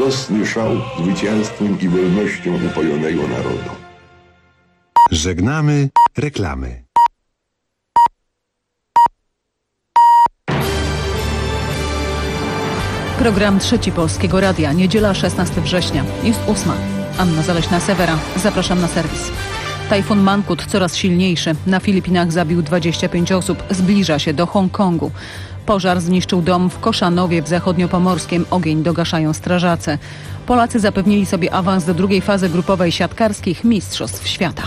radosny szał zwycięstwem i wolnością upojonego narodu. Żegnamy reklamy. Program Trzeci Polskiego Radia. Niedziela 16 września. Jest 8. Anna Zaleśna-Sewera. Zapraszam na serwis. Tajfun Mangkhut coraz silniejszy. Na Filipinach zabił 25 osób. Zbliża się do Hongkongu. Pożar zniszczył dom w Koszanowie w zachodniopomorskim. Ogień dogaszają strażacy. Polacy zapewnili sobie awans do drugiej fazy grupowej siatkarskich Mistrzostw Świata.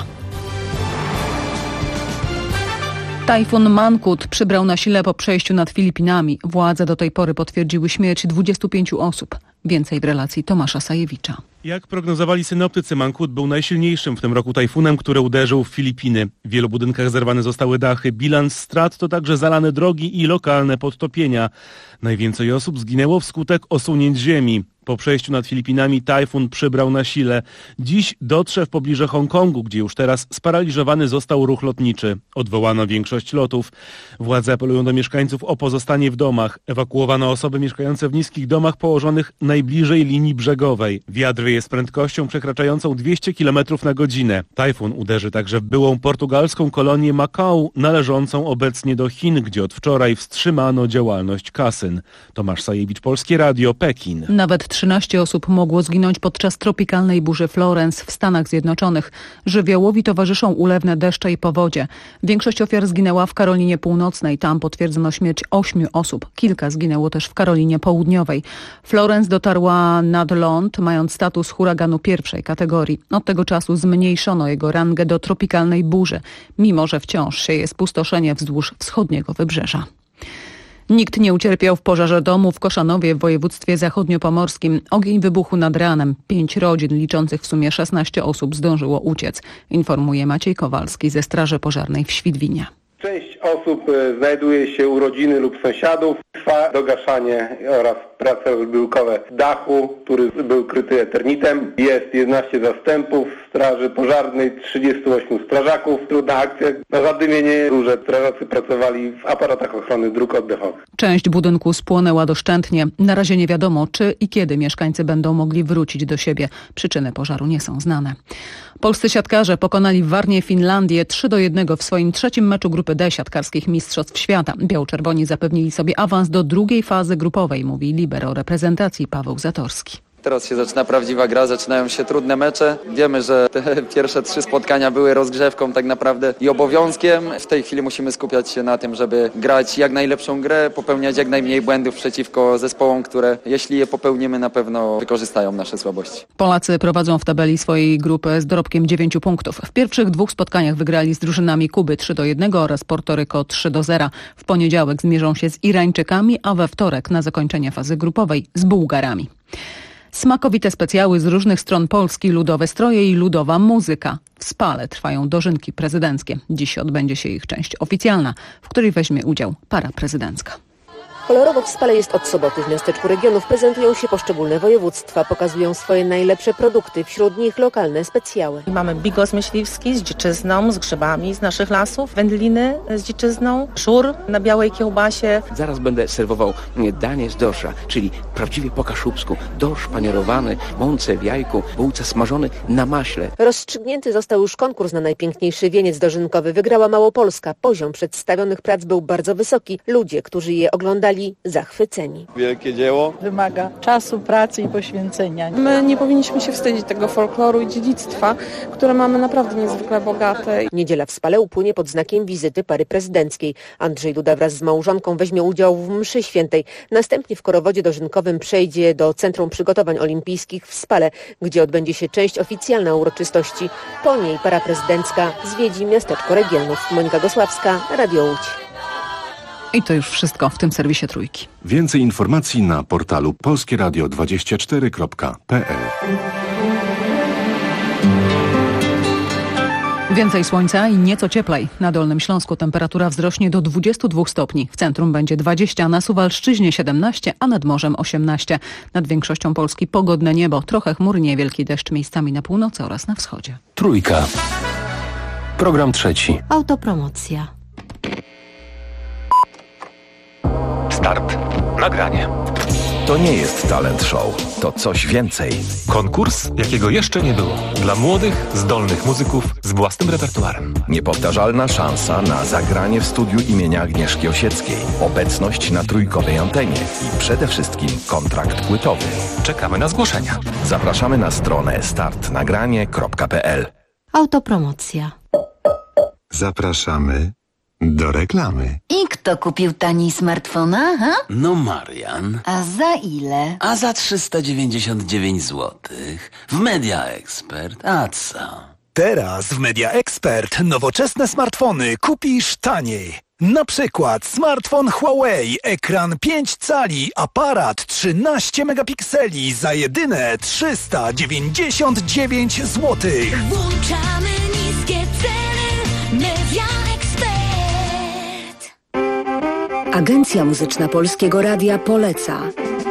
Tajfun Mangkhut przybrał na sile po przejściu nad Filipinami. Władze do tej pory potwierdziły śmierć 25 osób. Więcej w relacji Tomasza Sajewicza. Jak prognozowali synoptycy, Mangkhut był najsilniejszym w tym roku tajfunem, który uderzył w Filipiny. W wielu budynkach zerwane zostały dachy. Bilans strat to także zalane drogi i lokalne podtopienia. Najwięcej osób zginęło wskutek osunięć ziemi. Po przejściu nad Filipinami tajfun przybrał na sile. Dziś dotrze w pobliże Hongkongu, gdzie już teraz sparaliżowany został ruch lotniczy. Odwołano większość lotów. Władze apelują do mieszkańców o pozostanie w domach. Ewakuowano osoby mieszkające w niskich domach położonych najbliżej linii brzegowej. Wiatr wieje z prędkością przekraczającą 200 km na godzinę. Tajfun uderzy także w byłą portugalską kolonię Macau, należącą obecnie do Chin, gdzie od wczoraj wstrzymano działalność kasyn. Tomasz Sajewicz, Polskie Radio, Pekin. Nawet 13 osób mogło zginąć podczas tropikalnej burzy Florence w Stanach Zjednoczonych. Żywiołowi towarzyszą ulewne deszcze i powodzie. Większość ofiar zginęła w Karolinie Północnej. Tam potwierdzono śmierć 8 osób. Kilka zginęło też w Karolinie Południowej. Florence dotarła nad ląd, mając status huraganu pierwszej kategorii. Od tego czasu zmniejszono jego rangę do tropikalnej burzy, mimo że wciąż sieje spustoszenie wzdłuż wschodniego wybrzeża. Nikt nie ucierpiał w pożarze domu w Koszanowie w województwie zachodniopomorskim. Ogień wybuchł nad ranem. 5 rodzin liczących w sumie 16 osób zdążyło uciec, informuje Maciej Kowalski ze Straży Pożarnej w Świdwinie. Część osób znajduje się u rodziny lub sąsiadów. Trwa dogaszanie oraz prace rozbiórkowe dachu, który był kryty eternitem. Jest 11 zastępów Straży Pożarnej, 38 strażaków. Trudna akcja. Na zadymienie róże strażacy pracowali w aparatach ochrony dróg oddechowych. Część budynku spłonęła doszczętnie. Na razie nie wiadomo, czy i kiedy mieszkańcy będą mogli wrócić do siebie. Przyczyny pożaru nie są znane. Polscy siatkarze pokonali w Warnie Finlandię 3-1 w swoim trzecim meczu grupy D siatkarskich Mistrzostw Świata. Biało-czerwoni zapewnili sobie awans do drugiej fazy grupowej, mówi libero reprezentacji Paweł Zatorski. Teraz się zaczyna prawdziwa gra, zaczynają się trudne mecze. Wiemy, że te pierwsze 3 spotkania były rozgrzewką tak naprawdę i obowiązkiem. W tej chwili musimy skupiać się na tym, żeby grać jak najlepszą grę, popełniać jak najmniej błędów przeciwko zespołom, które jeśli je popełnimy, na pewno wykorzystają nasze słabości. Polacy prowadzą w tabeli swojej grupy z dorobkiem 9 punktów. W pierwszych 2 spotkaniach wygrali z drużynami Kuby 3-1 oraz Portoryko 3-0. W poniedziałek zmierzą się z Irańczykami, a we wtorek na zakończenie fazy grupowej z Bułgarami. Smakowite specjały z różnych stron Polski, ludowe stroje i ludowa muzyka. W Spale trwają dożynki prezydenckie. Dziś odbędzie się ich część oficjalna, w której weźmie udział para prezydencka. Kolorowo w Spale jest od soboty. W miasteczku regionów prezentują się poszczególne województwa, pokazują swoje najlepsze produkty, wśród nich lokalne specjały. Mamy bigos myśliwski z dziczyzną, z grzybami z naszych lasów, wędliny z dziczyzną, szur na białej kiełbasie. Zaraz będę serwował danie z dorsza, czyli prawdziwie po kaszubsku. Dorsz panierowany, mące w jajku, bułce smażony na maśle. Rozstrzygnięty został już konkurs na najpiękniejszy wieniec dożynkowy. Wygrała Małopolska. Poziom przedstawionych prac był bardzo wysoki. Ludzie, którzy je oglądali, zachwyceni. Wielkie dzieło. Wymaga czasu, pracy i poświęcenia. My nie powinniśmy się wstydzić tego folkloru i dziedzictwa, które mamy naprawdę niezwykle bogate. Niedziela w Spale upłynie pod znakiem wizyty pary prezydenckiej. Andrzej Duda wraz z małżonką weźmie udział w mszy świętej. Następnie w korowodzie dożynkowym przejdzie do Centrum Przygotowań Olimpijskich w Spale, gdzie odbędzie się część oficjalna uroczystości. Po niej para prezydencka zwiedzi miasteczko regionów. Monika Gosławska, Radio Łódź. I to już wszystko w tym serwisie Trójki. Więcej informacji na portalu polskieradio24.pl. Więcej słońca i nieco cieplej. Na Dolnym Śląsku temperatura wzrośnie do 22 stopni. W centrum będzie 20, na Suwalszczyźnie 17, a nad morzem 18. Nad większością Polski pogodne niebo, trochę chmur, niewielki deszcz miejscami na północy oraz na wschodzie. Trójka. Program trzeci. Autopromocja. Start. Nagranie. To nie jest talent show, to coś więcej. Konkurs, jakiego jeszcze nie było. Dla młodych, zdolnych muzyków z własnym repertuarem. Niepowtarzalna szansa na zagranie w studiu imienia Agnieszki Osieckiej. Obecność na trójkowej antenie i przede wszystkim kontrakt płytowy. Czekamy na zgłoszenia. Zapraszamy na stronę startnagranie.pl. Autopromocja. Zapraszamy do reklamy. I kto kupił taniej smartfona, ha? No Marian. A za ile? A za 399 zł. W Media Expert. A co? Teraz w Media Expert nowoczesne smartfony kupisz taniej. Na przykład smartfon Huawei, ekran 5 cali, aparat 13 megapikseli za jedyne 399 zł. Włączamy niskie ceny. Media Expert. Agencja Muzyczna Polskiego Radia poleca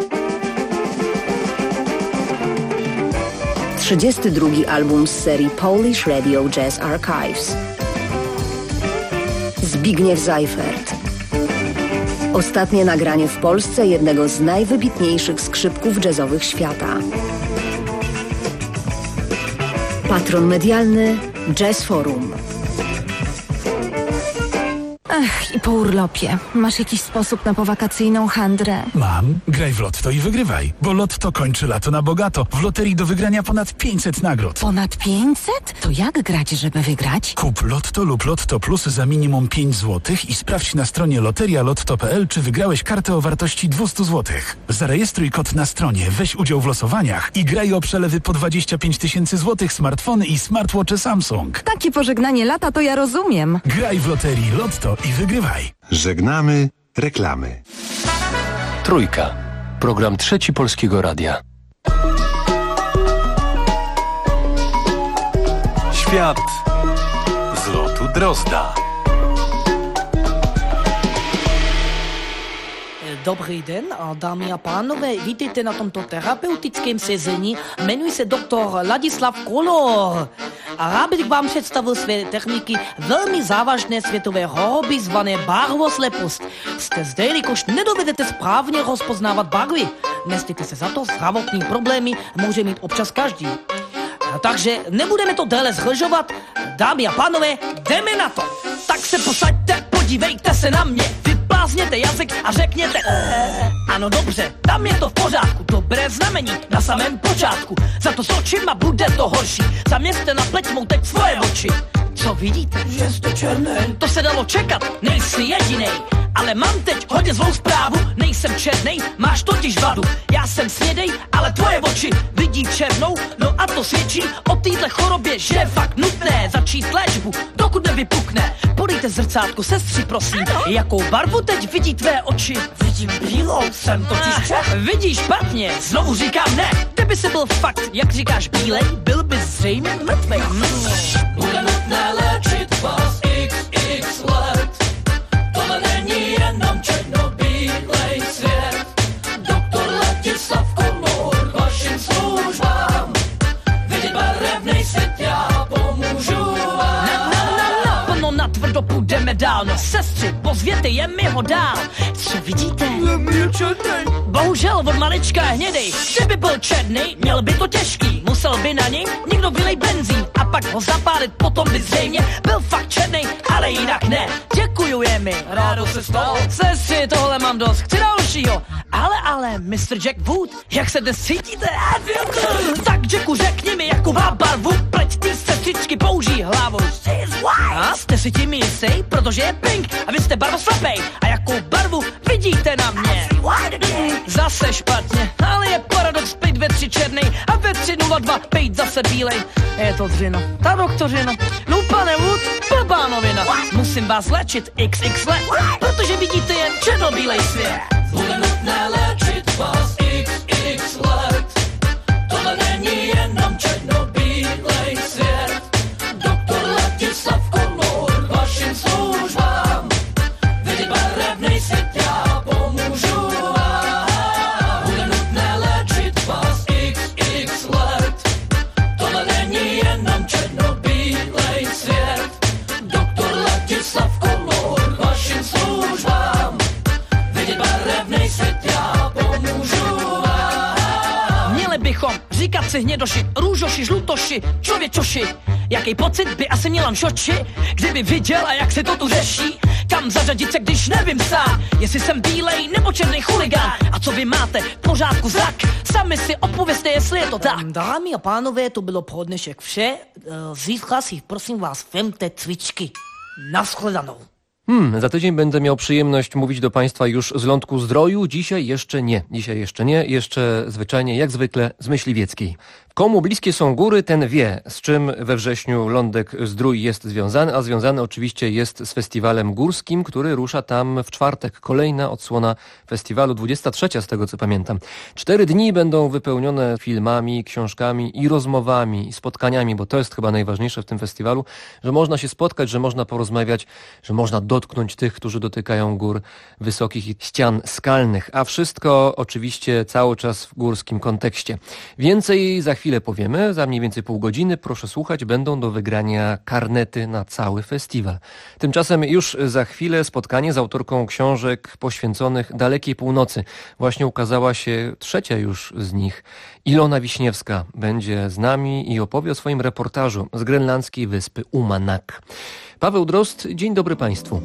32. album z serii Polish Radio Jazz Archives. Zbigniew Seifert. Ostatnie nagranie w Polsce jednego z najwybitniejszych skrzypków jazzowych świata. Patron medialny Jazz Forum. Ach, i po urlopie. Masz jakiś sposób na powakacyjną handrę? Mam. Graj w Lotto i wygrywaj. Bo Lotto kończy lato na bogato. W loterii do wygrania ponad 500 nagród. Ponad 500? To jak grać, żeby wygrać? Kup Lotto lub Lotto Plus za minimum 5 zł i sprawdź na stronie loterialotto.pl, czy wygrałeś kartę o wartości 200 zł. Zarejestruj kod na stronie, weź udział w losowaniach i graj o przelewy po 25 000 złotych, smartfony i smartwatche Samsung. Takie pożegnanie lata to ja rozumiem. Graj w loterii Lotto i wygrywaj. Żegnamy reklamy. Trójka. Program Trzeci Polskiego Radia. Świat z lotu Drozda. Dobrý den, dámy a pánové, vítejte na tomto terapeutickém sezení. Jmenuji se doktor Ladislav Kolor a rád bych vám představil své techniky velmi závažné světové choroby zvané barvoslepost. Jste zde, jelikož nedovedete správně rozpoznávat barvy. Nestejte se za to, zdravotní problémy může mít občas každý. Takže nebudeme to déle zhlžovat. Dámy a pánové, jdeme na to. Tak se posaďte, podívejte se na mě. Vyplázněte jazyk a řekněte ano, dobře, tam je to v pořádku. Dobré znamení na samém počátku. Za to s očima bude to horší. Zaměřte na pleť mou teď svoje oči. Co vidíte? Že jste černý. To se dalo čekat, nejsi jedinej. Ale mám teď hodně zlou zprávu. Nejsem černej, máš totiž vadu. Já jsem snědej, ale tvoje oči vidí černou. No a to svědčí o téhle chorobě, že je fakt nutné začít léčbu, dokud nevypukne. Podejte zrcátko, sestři, prosím. Jakou barvu teď vidí tvé oči? Vidím bílou, jsem totiž černý. Vidíš špatně, znovu říkám ne. Kdyby se byl fakt, jak říkáš, bílej, byl bys zřejmě mrtvej. Bude nutné léčit vás XX let. Tohle není jenom černobílej svět. Doktor Ladislav Kolor vašim službám. Vidět barevnej svět já pomůžu vám. No, natvrdo půjdeme dál. No sestři, pozvěte je mi ho dál. Co vidíte? Bohužel od malička hnědej. Kdyby byl černý, měl by to těžký. Musel by na něj někdo vylej benzín a pak ho zapálit, potom by zřejmě byl fakt černý, ale jinak ne. Děkuju je mi, rádo se stalo. Sestři, tohle mám dost, chci dalšího. Ale, Mr. Jack Wood, jak se dnes cítíte? Tak Jacku, řekni mi, jakou má barvu pleť ty sestřičky použij hlavou. A jste si tím jistý, protože je pink a vy jste barvoslepej. A jakou barvu vidíte na mě? Zase špatně, ale je paradox pejt ve 3 černej a ve 3:02 pejt zase bílej. Je to dřino, ta doktořino, no pane Wood, blbá novina. Musím vás léčit XX let, protože vidíte jen černobílej svět. Bude nutné léčit vás XX let. Tohle není jenom černobílej svět. Doktor Ladislav Kolor vašim službám. Vidět barevnej svět já pomůžu vám. Bude nutné léčit vás XX let. Tohle není jenom černobílej svět. Doktor Ladislav Kolor vašim službám. Vidět barevnej svět já pomůžu. Kom, říkat si hnědoši, růžoši, žlutoši, člověčoši. Jaký pocit by asi měla mšoči, kdyby viděla, jak se to tu řeší? Kam zařadit se, když nevím sám, jestli jsem bílej nebo černý chuligán. A co vy máte, pořádku zrak? Sami si odpovězte, jestli je to tak. Dámy a pánové, to bylo pro dnešek vše. Zítra si prosím vás vemte cvičky. Nashledanou. Za tydzień będę miał przyjemność mówić do Państwa już z Lądku Zdroju. Dzisiaj jeszcze nie. Jeszcze zwyczajnie, jak zwykle, z Myśliwieckiej. Komu bliskie są góry, ten wie, z czym we wrześniu Lądek Zdrój jest związany, a związany oczywiście jest z festiwalem górskim, który rusza tam w czwartek. Kolejna odsłona festiwalu, 23 z tego co pamiętam. 4 dni będą wypełnione filmami, książkami i rozmowami, i spotkaniami, bo to jest chyba najważniejsze w tym festiwalu, że można się spotkać, że można porozmawiać, że można dotknąć tych, którzy dotykają gór wysokich i ścian skalnych, a wszystko oczywiście cały czas w górskim kontekście. Więcej za chwilę powiemy, za mniej więcej pół godziny, proszę słuchać, będą do wygrania karnety na cały festiwal. Tymczasem już za chwilę spotkanie z autorką książek poświęconych dalekiej północy. Właśnie ukazała się 3. już z nich. Ilona Wiśniewska będzie z nami i opowie o swoim reportażu z grenlandzkiej wyspy Umanak. Paweł Drozd, dzień dobry Państwu.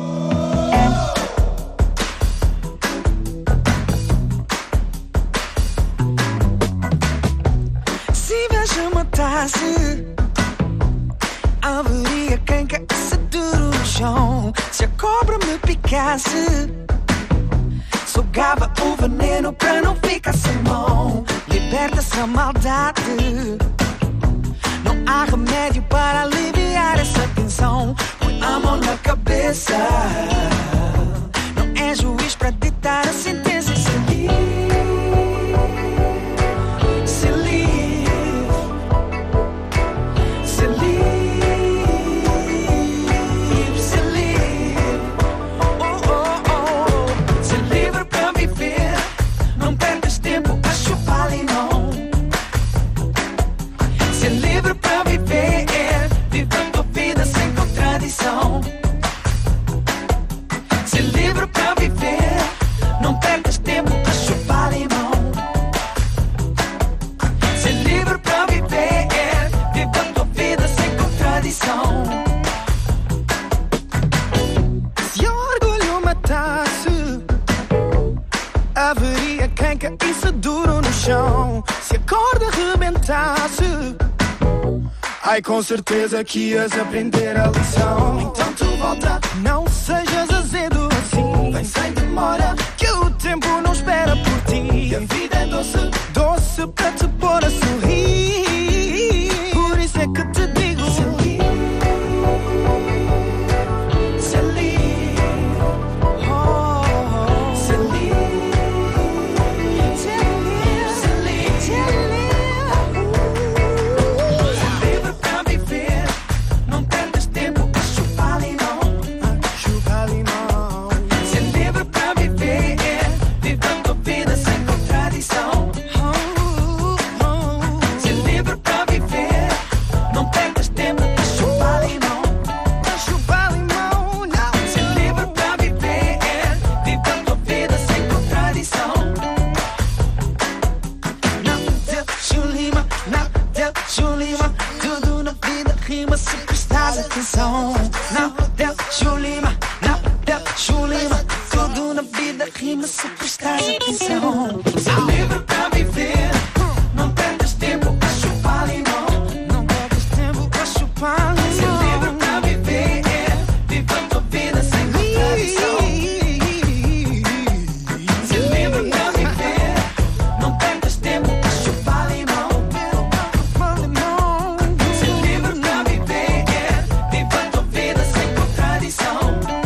Haveria quem quer esse duro no chão. Se a cobra me picasse, sugava o veneno pra não ficar sem mão. Liberta essa maldade. Não há remédio para aliviar essa tensão. Põe a mão na cabeça. Não é juiz pra ditar a sentença. Se livre, se livre, se livre, se livre. Oh, oh, oh. Se livre pra viver. Não percas tempo a chupar limão. Se livre pra viver, vivendo a vida sem contradição. Se livre pra viver, não percas tempo a chupar limão. Se livre pra viver, vivendo a vida sem contradição. Se o orgulho matasse, haveria quem caísse duro no chão. Se a corda arrebentasse, ai, com certeza que ias aprender a lição. Então tu volta, não sejas azedo assim. Vem sem demora, que o tempo não espera por ti. E a vida é doce, doce pra te pôr a sorrir. Por isso é que te digo, se livre, se livre, oh, se livre, se livre, se livre, se livre. Atenção, não deixa o lima, não deixa o lima. Tudo na vida rima se prestares atenção. Se livre pra viver, não percas tempo a chupar limão. Não percas tempo a chupar limão. Se livre pra viver, vivendo a vida sem contradição. Se livre pra viver, não percas tempo a chupar limão. Se livre pra viver, vivendo a vida sem contradição.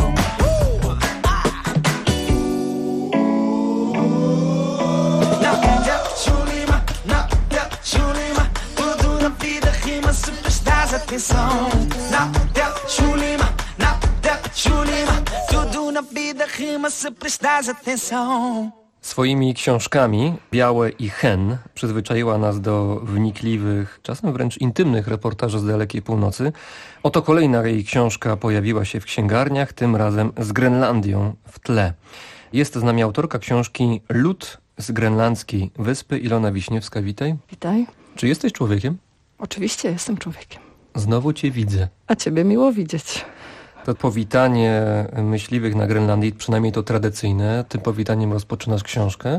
Não deixa o lima, não deixa o lima. Tudo na vida rima se prestares atenção. Não deixa o lima, não deixa o lima. Tudo na vida rima se prestares atenção. Swoimi książkami Białe i Hen przyzwyczaiła nas do wnikliwych, czasem wręcz intymnych reportaży z dalekiej północy. Oto kolejna jej książka pojawiła się w księgarniach, tym razem z Grenlandią w tle. Jest z nami autorka książki Lód z grenlandzkiej wyspy. Ilona Wiśniewska, witaj. Witaj. Czy jesteś człowiekiem? Oczywiście jestem człowiekiem. Znowu cię widzę. A ciebie miło widzieć. To powitanie myśliwych na Grenlandii, przynajmniej to tradycyjne. Tym powitaniem rozpoczynasz książkę.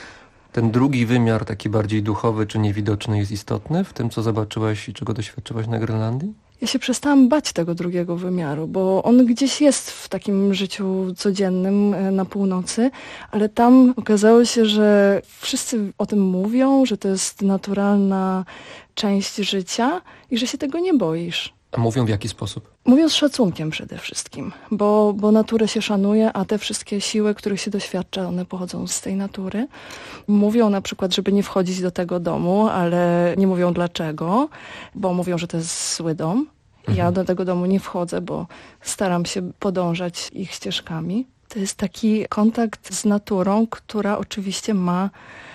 Ten drugi wymiar, taki bardziej duchowy czy niewidoczny, jest istotny w tym, co zobaczyłaś i czego doświadczyłaś na Grenlandii? Ja się przestałam bać tego drugiego wymiaru, bo on gdzieś jest w takim życiu codziennym na północy, ale tam okazało się, że wszyscy o tym mówią, że to jest naturalna część życia i że się tego nie boisz. A mówią w jaki sposób? Mówią z szacunkiem przede wszystkim, bo naturę się szanuje, a te wszystkie siły, których się doświadcza, one pochodzą z tej natury. Mówią na przykład, żeby nie wchodzić do tego domu, ale nie mówią dlaczego, bo mówią, że to jest zły dom. Ja do tego domu nie wchodzę, bo staram się podążać ich ścieżkami. To jest taki kontakt z naturą, która oczywiście ma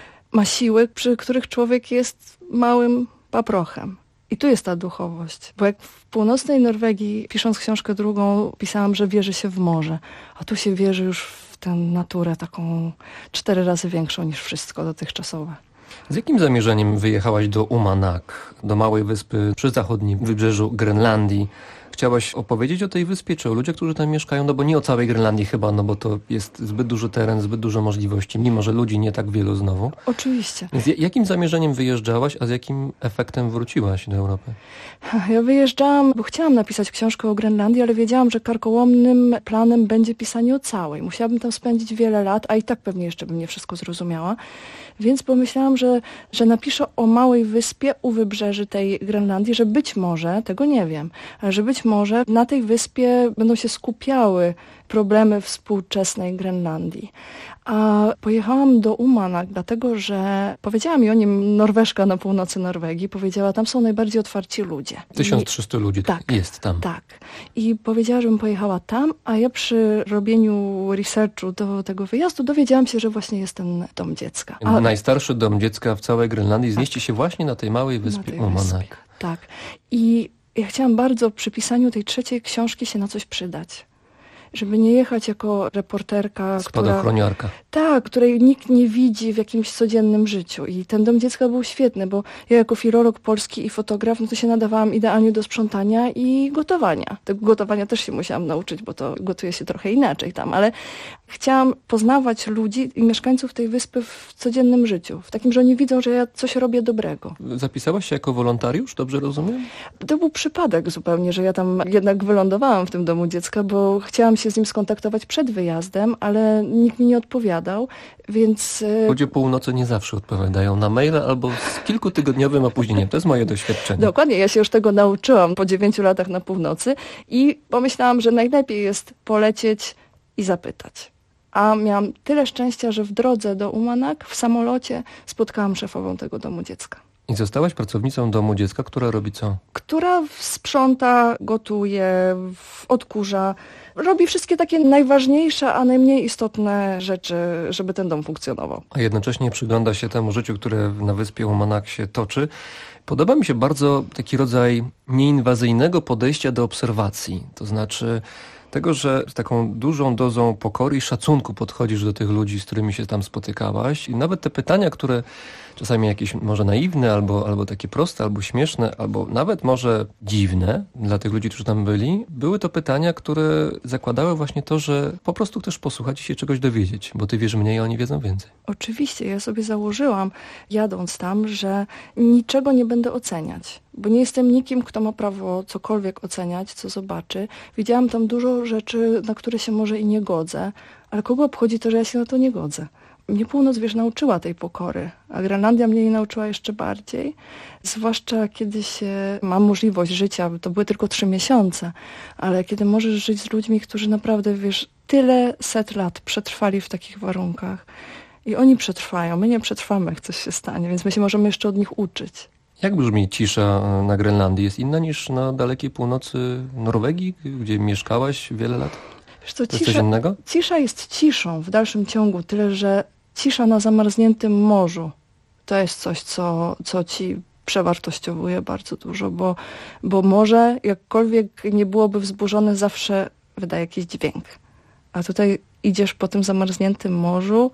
siły, przy których człowiek jest małym paprochem. I tu jest ta duchowość, bo jak w północnej Norwegii, pisząc książkę drugą, pisałam, że wierzy się w morze, a tu się wierzy już w tę naturę taką 4 razy większą niż wszystko dotychczasowe. Z jakim zamierzeniem wyjechałaś do Uummannaq, do małej wyspy przy zachodnim wybrzeżu Grenlandii? Chciałaś opowiedzieć o tej wyspie, czy o ludziach, którzy tam mieszkają? No bo nie o całej Grenlandii chyba, no bo to jest zbyt duży teren, zbyt dużo możliwości, mimo że ludzi nie tak wielu znowu. Oczywiście. Z jakim zamierzeniem wyjeżdżałaś, a z jakim efektem wróciłaś do Europy? Ja wyjeżdżałam, bo chciałam napisać książkę o Grenlandii, ale wiedziałam, że karkołomnym planem będzie pisanie o całej. Musiałabym tam spędzić wiele lat, a i tak pewnie jeszcze bym nie wszystko zrozumiała. Więc pomyślałam, że napiszę o małej wyspie u wybrzeży tej Grenlandii, że być może, tego nie wiem, ale że być może na tej wyspie będą się skupiały problemy współczesnej Grenlandii. A pojechałam do Uummannaq, dlatego że powiedziała mi o nim Norweżka na północy Norwegii. Powiedziała, tam są najbardziej otwarci ludzie. 1300 ludzi jest tam. Tak. I powiedziała, żebym pojechała tam, a ja przy robieniu researchu do tego wyjazdu dowiedziałam się, że właśnie jest ten dom dziecka. Najstarszy dom dziecka w całej Grenlandii zmieści się właśnie na tej małej wyspie Uummannaq. Tak. I ja chciałam bardzo przy pisaniu tej 3. książki się na coś przydać. Żeby nie jechać jako reporterka, spadochroniarka. Tak, której nikt nie widzi w jakimś codziennym życiu. I ten dom dziecka był świetny, bo ja jako filolog polski i fotograf, no to się nadawałam idealnie do sprzątania i gotowania. Tego gotowania też się musiałam nauczyć, bo to gotuje się trochę inaczej tam, ale chciałam poznawać ludzi i mieszkańców tej wyspy w codziennym życiu. W takim, że oni widzą, że ja coś robię dobrego. Zapisałaś się jako wolontariusz, dobrze rozumiem? To był przypadek zupełnie, że ja tam jednak wylądowałam w tym domu dziecka, bo chciałam się z nim skontaktować przed wyjazdem, ale nikt mi nie odpowiadał, więc... Ludzie północy nie zawsze odpowiadają na maile albo z kilkutygodniowym opóźnieniem. To jest moje doświadczenie. Dokładnie, ja się już tego nauczyłam po 9 latach na północy i pomyślałam, że najlepiej jest polecieć i zapytać. A miałam tyle szczęścia, że w drodze do Uummannaq w samolocie spotkałam szefową tego domu dziecka. I zostałaś pracownicą domu dziecka, która robi co? Która sprząta, gotuje, odkurza, robi wszystkie takie najważniejsze, a najmniej istotne rzeczy, żeby ten dom funkcjonował. A jednocześnie przygląda się temu życiu, które na wyspie Uummannaq się toczy. Podoba mi się bardzo taki rodzaj nieinwazyjnego podejścia do obserwacji. To znaczy tego, że z taką dużą dozą pokory i szacunku podchodzisz do tych ludzi, z którymi się tam spotykałaś. I nawet te pytania, które czasami jakieś może naiwne, albo takie proste, albo śmieszne, albo nawet może dziwne dla tych ludzi, którzy tam byli, były to pytania, które zakładały właśnie to, że po prostu chcesz posłuchać i się czegoś dowiedzieć, bo ty wiesz mniej, a oni wiedzą więcej. Oczywiście, ja sobie założyłam, jadąc tam, że niczego nie będę oceniać, bo nie jestem nikim, kto ma prawo cokolwiek oceniać, co zobaczy. Widziałam tam dużo rzeczy, na które się może i nie godzę, ale kogo obchodzi to, że ja się na to nie godzę? Mnie północ, nauczyła tej pokory, a Grenlandia mnie jej nauczyła jeszcze bardziej. Zwłaszcza kiedy się ma możliwość życia, to były tylko 3 miesiące, ale kiedy możesz żyć z ludźmi, którzy naprawdę, tyle set lat przetrwali w takich warunkach i oni przetrwają, my nie przetrwamy, jak coś się stanie, więc my się możemy jeszcze od nich uczyć. Jak brzmi cisza na Grenlandii? Jest inna niż na dalekiej północy Norwegii, gdzie mieszkałaś wiele lat? Wiesz co, to jest coś innego? Cisza jest ciszą w dalszym ciągu, tyle że cisza na zamarzniętym morzu to jest coś, co ci przewartościowuje bardzo dużo, bo morze, jakkolwiek nie byłoby wzburzone, zawsze wydaje jakiś dźwięk. A tutaj idziesz po tym zamarzniętym morzu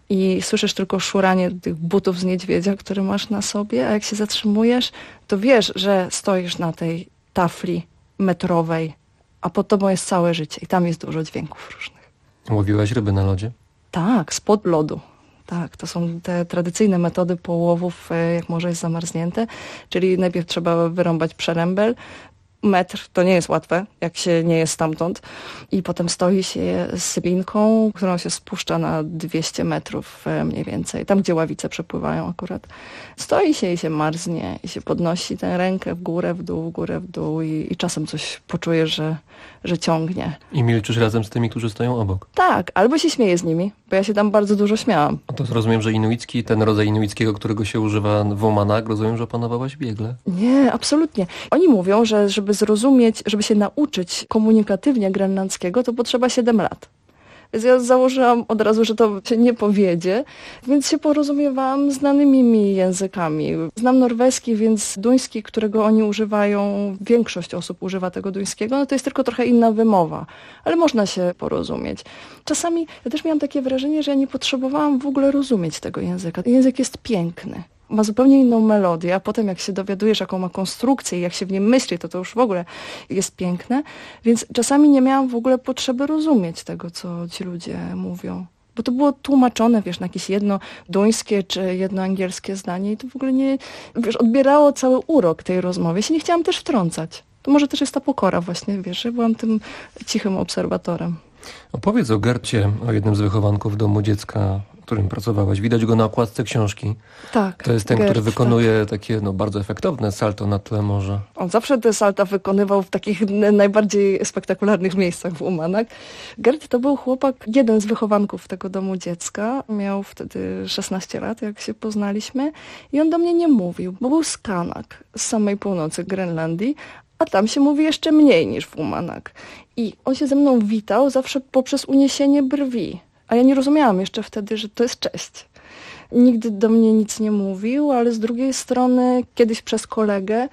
i słyszysz tylko szuranie tych butów z niedźwiedzia, które masz na sobie, a jak się zatrzymujesz, to wiesz, że stoisz na tej tafli metrowej, a pod tobą jest całe życie i tam jest dużo dźwięków różnych. Łowiłaś ryby na lodzie? Tak, spod lodu. Tak, to są te tradycyjne metody połowów, jak morze jest zamarznięte, czyli najpierw trzeba wyrąbać przerębel. Metr to nie jest łatwe, jak się nie jest stamtąd. I potem stoi się z linką, którą się spuszcza na 200 metrów mniej więcej, tam gdzie ławice przepływają akurat. Stoi się i się marznie i się podnosi tę rękę w górę, w dół i czasem coś poczujesz, że ciągnie. I milczysz razem z tymi, którzy stoją obok. Tak, albo się śmieję z nimi, bo ja się tam bardzo dużo śmiałam. A to rozumiem, że inuicki, ten rodzaj inuickiego, którego się używa w Omanach, rozumiem, że opanowałaś biegle. Nie, absolutnie. Oni mówią, że żeby zrozumieć, żeby się nauczyć komunikatywnie grenlandzkiego, to potrzeba 7 lat. Więc ja założyłam od razu, że to się nie powiedzie, więc się porozumiewałam znanymi mi językami. Znam norweski, więc duński, którego oni używają, większość osób używa tego duńskiego, no to jest tylko trochę inna wymowa, ale można się porozumieć. Czasami ja też miałam takie wrażenie, że ja nie potrzebowałam w ogóle rozumieć tego języka. Język jest piękny. Ma zupełnie inną melodię, a potem jak się dowiadujesz, jaką ma konstrukcję i jak się w nim myśli, to już w ogóle jest piękne. Więc czasami nie miałam w ogóle potrzeby rozumieć tego, co ci ludzie mówią. Bo to było tłumaczone, wiesz, na jakieś jedno duńskie czy jedno angielskie zdanie i to w ogóle nie, wiesz, odbierało cały urok tej rozmowy. Ja się nie chciałam też wtrącać. To może też jest ta pokora właśnie, wiesz, że byłam tym cichym obserwatorem. Opowiedz o Gercie, o jednym z wychowanków domu dziecka, w którym pracowałaś. Widać go na okładce książki. Tak. To jest ten, Gert, który wykonuje takie bardzo efektowne salto na tle morza. On zawsze te salta wykonywał w takich najbardziej spektakularnych miejscach w Umanach. Gert to był chłopak, jeden z wychowanków tego domu dziecka. Miał wtedy 16 lat, jak się poznaliśmy. I on do mnie nie mówił, bo był z Kanak, z samej północy Grenlandii, a tam się mówi jeszcze mniej niż w Umanach. I on się ze mną witał zawsze poprzez uniesienie brwi. A ja nie rozumiałam jeszcze wtedy, że to jest cześć. Nigdy do mnie nic nie mówił, ale z drugiej strony kiedyś przez kolegę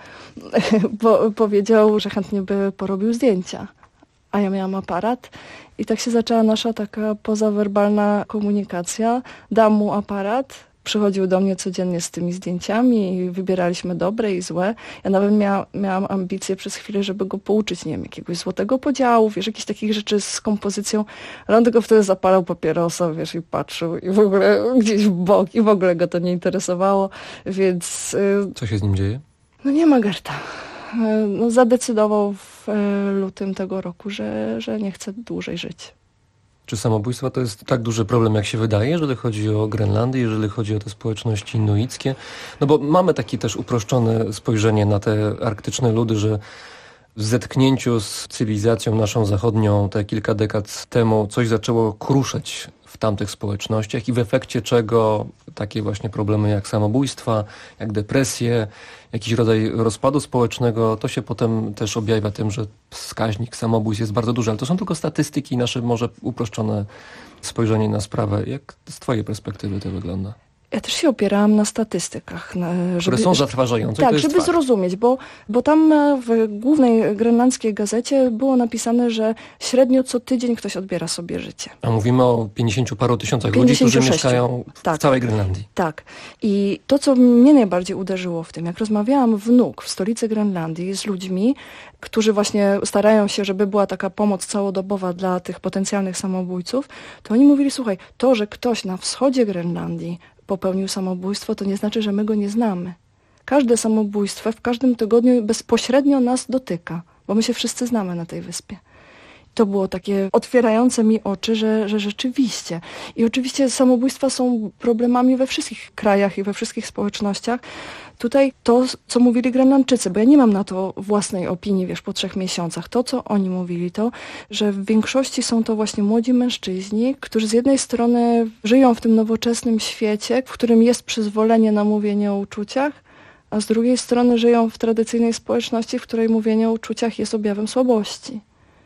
powiedział, że chętnie by porobił zdjęcia. A ja miałam aparat i tak się zaczęła nasza taka pozawerbalna komunikacja. Dam mu aparat. Przychodził do mnie codziennie z tymi zdjęciami i wybieraliśmy dobre i złe. Ja nawet miałam ambicje przez chwilę, żeby go pouczyć, nie wiem, jakiegoś złotego podziału, wiesz, jakichś takich rzeczy z kompozycją. Ale on tylko wtedy zapalał papierosa, wiesz, i patrzył i w ogóle gdzieś w bok i w ogóle go to nie interesowało, więc... Co się z nim dzieje? No nie ma Gerta. No, zadecydował w lutym tego roku, że nie chce dłużej żyć. Czy samobójstwo to jest tak duży problem, jak się wydaje, jeżeli chodzi o Grenlandię, jeżeli chodzi o te społeczności inuickie? No bo mamy takie też uproszczone spojrzenie na te arktyczne ludy, że w zetknięciu z cywilizacją naszą zachodnią te kilka dekad temu coś zaczęło kruszeć w tamtych społecznościach i w efekcie czego takie właśnie problemy jak samobójstwa, jak depresje, jakiś rodzaj rozpadu społecznego, to się potem też objawia tym, że wskaźnik samobójstw jest bardzo duży, ale to są tylko statystyki, nasze może uproszczone spojrzenie na sprawę. Jak z twojej perspektywy to wygląda? Ja też się opierałam na statystykach. Które są zatrważające. Tak, żeby zrozumieć, bo tam w głównej grenlandzkiej gazecie było napisane, że średnio co tydzień ktoś odbiera sobie życie. A mówimy o 50 paru tysiącach ludzi, którzy mieszkają w całej Grenlandii. Tak. I to, co mnie najbardziej uderzyło w tym, jak rozmawiałam w Nuuk, w stolicy Grenlandii, z ludźmi, którzy właśnie starają się, żeby była taka pomoc całodobowa dla tych potencjalnych samobójców, to oni mówili, słuchaj, to, że ktoś na wschodzie Grenlandii popełnił samobójstwo, to nie znaczy, że my go nie znamy. Każde samobójstwo w każdym tygodniu bezpośrednio nas dotyka, bo my się wszyscy znamy na tej wyspie. To było takie otwierające mi oczy, że rzeczywiście. I oczywiście samobójstwa są problemami we wszystkich krajach i we wszystkich społecznościach. Tutaj to, co mówili Grenlandczycy, bo ja nie mam na to własnej opinii, wiesz, po 3 miesiącach. To, co oni mówili, to, że w większości są to właśnie młodzi mężczyźni, którzy z jednej strony żyją w tym nowoczesnym świecie, w którym jest przyzwolenie na mówienie o uczuciach, a z drugiej strony żyją w tradycyjnej społeczności, w której mówienie o uczuciach jest objawem słabości.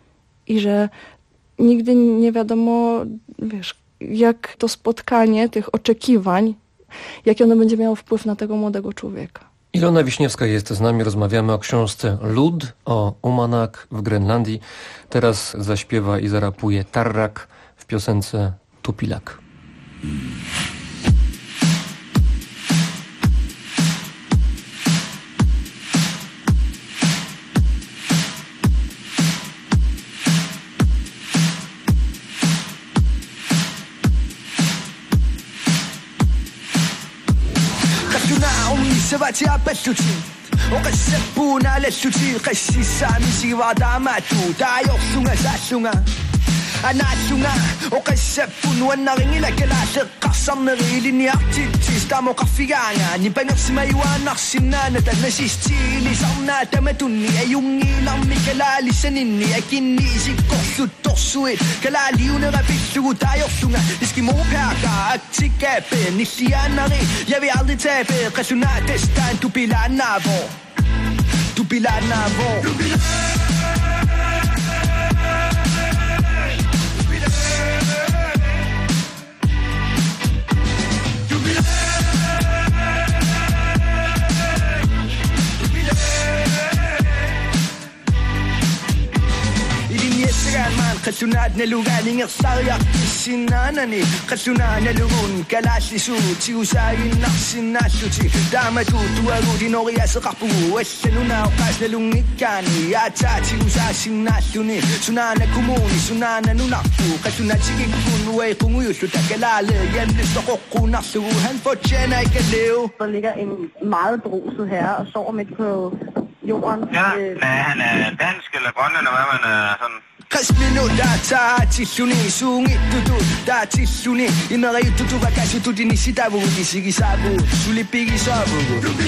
I że nigdy nie wiadomo, wiesz, jak to spotkanie tych oczekiwań, jaki ono będzie miało wpływ na tego młodego człowieka. Ilona Wiśniewska jest z nami, rozmawiamy o książce Lud, o Umanak w Grenlandii. Teraz zaśpiewa i zarapuje Tarrak w piosence Tupilak. سبعتي عبتوتي وقسبونا للشوتي قسي سامي سيوا داماتو دايو سونغا ساسونغا أنا سونغا وقسبون ونغني لك العشق قصم نغيلي نيارتي تيستامو قفيانا نبا نفس ما يوانا خسينا نتنسيستي لي زونا تمتوني أيوني لامي كلالي سنيني أكيني زيكو سوتوسوي كلالي ونغبيسو دايو سونغا اسكي مو بياكا أكتي كابي نسيانا غي يبي عالي تابي قسونا تستان توبيلا نابو توبيلا نابو قسونا نلوغاني نغصاريا سنانني قسونا نلوغون كلاشي سوتي وساين نقصنا سوتي دامتو توارودي نوريا سقحبو وسنونا وقاس نلوغنكاني يا تاتي وساسنا سوني سنانا كوموني سنانا نونقو قسونا تيكون ويقوم يسو تكالالي يملس تقوقو نقصو هنفوتشينا يكاليو Der ligger en meget beruset herre og sover midt på jorden. Ja, han er dansk eller grønne, eller hvad man er sådan. Kasmino data tisuni sungi tutu da tisuni inari tutu vakasu tu dinisi tabu disigi sabu sulipigi sabu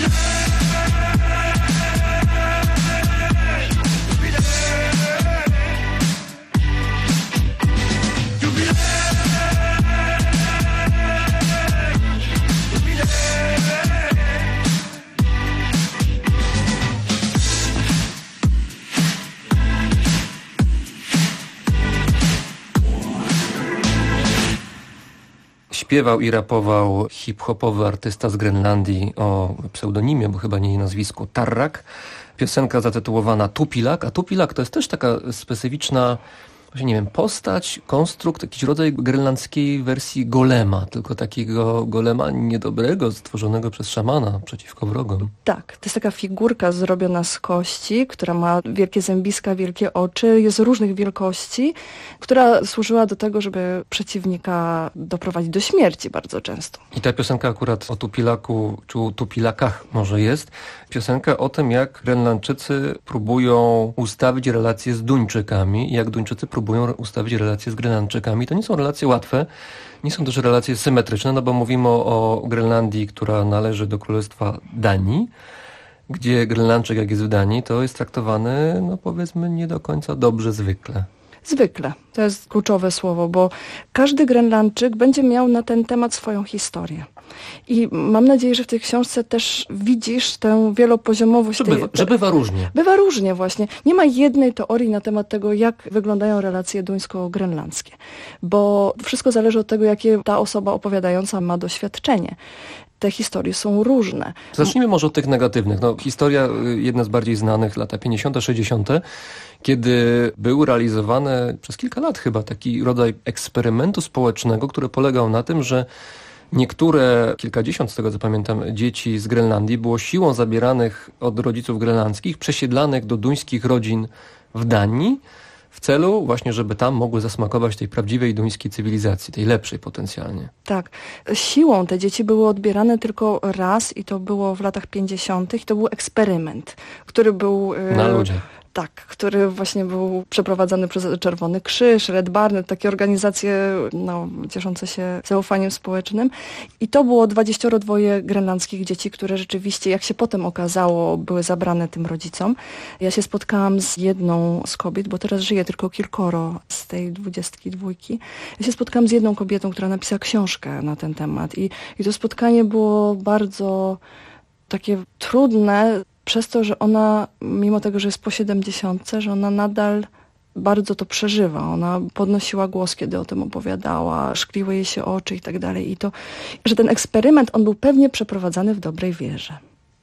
Śpiewał i rapował hip-hopowy artysta z Grenlandii o pseudonimie, bo chyba nie jej nazwisku, Tarrak. Piosenka zatytułowana Tupilak, a Tupilak to jest też taka specyficzna, właśnie nie wiem, postać, konstrukt, jakiś rodzaj grenlandzkiej wersji golema, tylko takiego golema niedobrego, stworzonego przez szamana przeciwko wrogom. Tak, to jest taka figurka zrobiona z kości, która ma wielkie zębiska, wielkie oczy, jest różnych wielkości, która służyła do tego, żeby przeciwnika doprowadzić do śmierci bardzo często. I ta piosenka akurat o Tupilaku, czy o Tupilakach może jest, piosenka o tym, jak Grenlandczycy próbują ustawić relacje z Duńczykami i jak Duńczycy próbują ustawić relacje z Grenlandczykami. To nie są relacje łatwe, nie są też relacje symetryczne, no bo mówimy o Grenlandii, która należy do Królestwa Danii, gdzie Grenlandczyk, jak jest w Danii, to jest traktowany, no powiedzmy, nie do końca dobrze zwykle. Zwykle. To jest kluczowe słowo, bo każdy Grenlandczyk będzie miał na ten temat swoją historię. I mam nadzieję, że w tej książce też widzisz tę wielopoziomowość. Że bywa różnie. Bywa różnie właśnie. Nie ma jednej teorii na temat tego, jak wyglądają relacje duńsko-grenlandzkie. Bo wszystko zależy od tego, jakie ta osoba opowiadająca ma doświadczenie. Te historie są różne. Zacznijmy może od tych negatywnych. No, historia, jedna z bardziej znanych, lata 50., 60., kiedy był realizowany przez kilka lat chyba taki rodzaj eksperymentu społecznego, który polegał na tym, że niektóre, kilkadziesiąt z tego co pamiętam, dzieci z Grenlandii było siłą zabieranych od rodziców grenlandzkich, przesiedlanych do duńskich rodzin w Danii, w celu właśnie, żeby tam mogły zasmakować tej prawdziwej duńskiej cywilizacji, tej lepszej potencjalnie. Tak. Siłą te dzieci były odbierane tylko raz i to było w latach 50. i to był eksperyment, który był... Na ludziach. Tak, który właśnie był przeprowadzany przez Czerwony Krzyż, Red Barnet, takie organizacje cieszące się zaufaniem społecznym. I to było 22 grenlandzkich dzieci, które rzeczywiście, jak się potem okazało, były zabrane tym rodzicom. Ja się spotkałam z jedną z kobiet, bo teraz żyje tylko kilkoro z tej 22. Ja się spotkałam z jedną kobietą, która napisała książkę na ten temat. I to spotkanie było bardzo takie trudne, przez to, że ona, mimo tego, że jest po 70, że ona nadal bardzo to przeżywa. Ona podnosiła głos, kiedy o tym opowiadała, szkliły jej się oczy i tak dalej. I to, że ten eksperyment, on był pewnie przeprowadzany w dobrej wierze.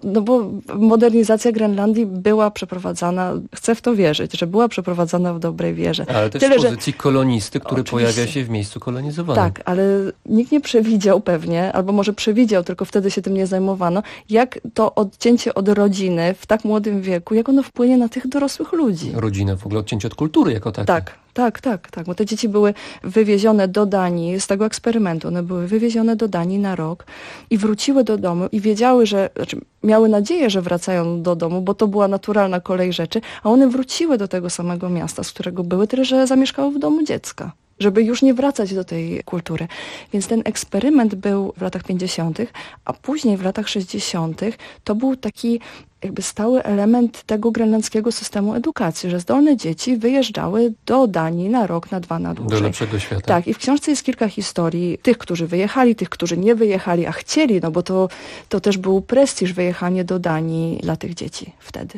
No bo modernizacja Grenlandii była przeprowadzana, chcę w to wierzyć, że była przeprowadzana w dobrej wierze. Ale też z pozycji kolonisty, który pojawia się w miejscu kolonizowanym. Tak, ale nikt nie przewidział pewnie, albo może przewidział, tylko wtedy się tym nie zajmowano, jak to odcięcie od rodziny w tak młodym wieku, jak ono wpłynie na tych dorosłych ludzi. Rodzinę, w ogóle odcięcie od kultury jako takiej. Tak, bo te dzieci były wywiezione do Danii z tego eksperymentu. One były wywiezione do Danii na rok i wróciły do domu i wiedziały, miały nadzieję, że wracają do domu, bo to była naturalna kolej rzeczy, a one wróciły do tego samego miasta, z którego były, tyle że zamieszkały w domu dziecka, żeby już nie wracać do tej kultury. Więc ten eksperyment był w latach 50., a później w latach 60. to był taki jakby stały element tego grenlandzkiego systemu edukacji, że zdolne dzieci wyjeżdżały do Danii na rok, na 2, na dłużej. Do lepszego świata. Tak, i w książce jest kilka historii tych, którzy wyjechali, tych, którzy nie wyjechali, a chcieli, no bo to też był prestiż wyjechanie do Danii dla tych dzieci wtedy.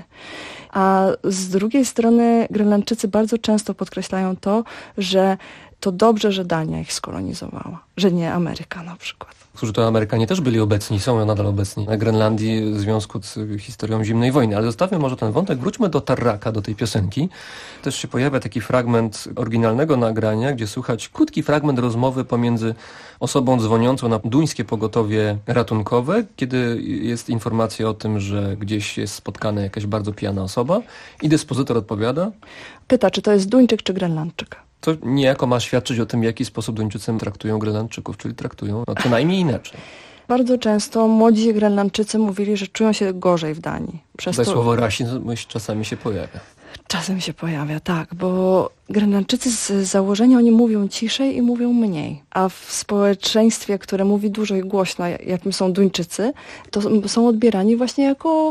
A z drugiej strony Grenlandczycy bardzo często podkreślają to, że to dobrze, że Dania ich skolonizowała, że nie Ameryka na przykład. Którzy to Amerykanie też byli obecni, są nadal obecni na Grenlandii w związku z historią zimnej wojny. Ale zostawmy może ten wątek, wróćmy do Tarraka, do tej piosenki. Też się pojawia taki fragment oryginalnego nagrania, gdzie słychać krótki fragment rozmowy pomiędzy osobą dzwoniącą na duńskie pogotowie ratunkowe, kiedy jest informacja o tym, że gdzieś jest spotkana jakaś bardzo pijana osoba i dyspozytor odpowiada. Pyta, czy to jest Duńczyk, czy Grenlandczyk. To niejako ma świadczyć o tym, w jaki sposób Duńczycy traktują Grenlandczyków, czyli traktują co najmniej inaczej. Bardzo często młodzi Grenlandczycy mówili, że czują się gorzej w Danii. Słowo rasizm czasami się pojawia. Czasem się pojawia, tak, bo Grenlandczycy z założenia oni mówią ciszej i mówią mniej, a w społeczeństwie, które mówi dużo i głośno, jakim są Duńczycy, to są odbierani właśnie jako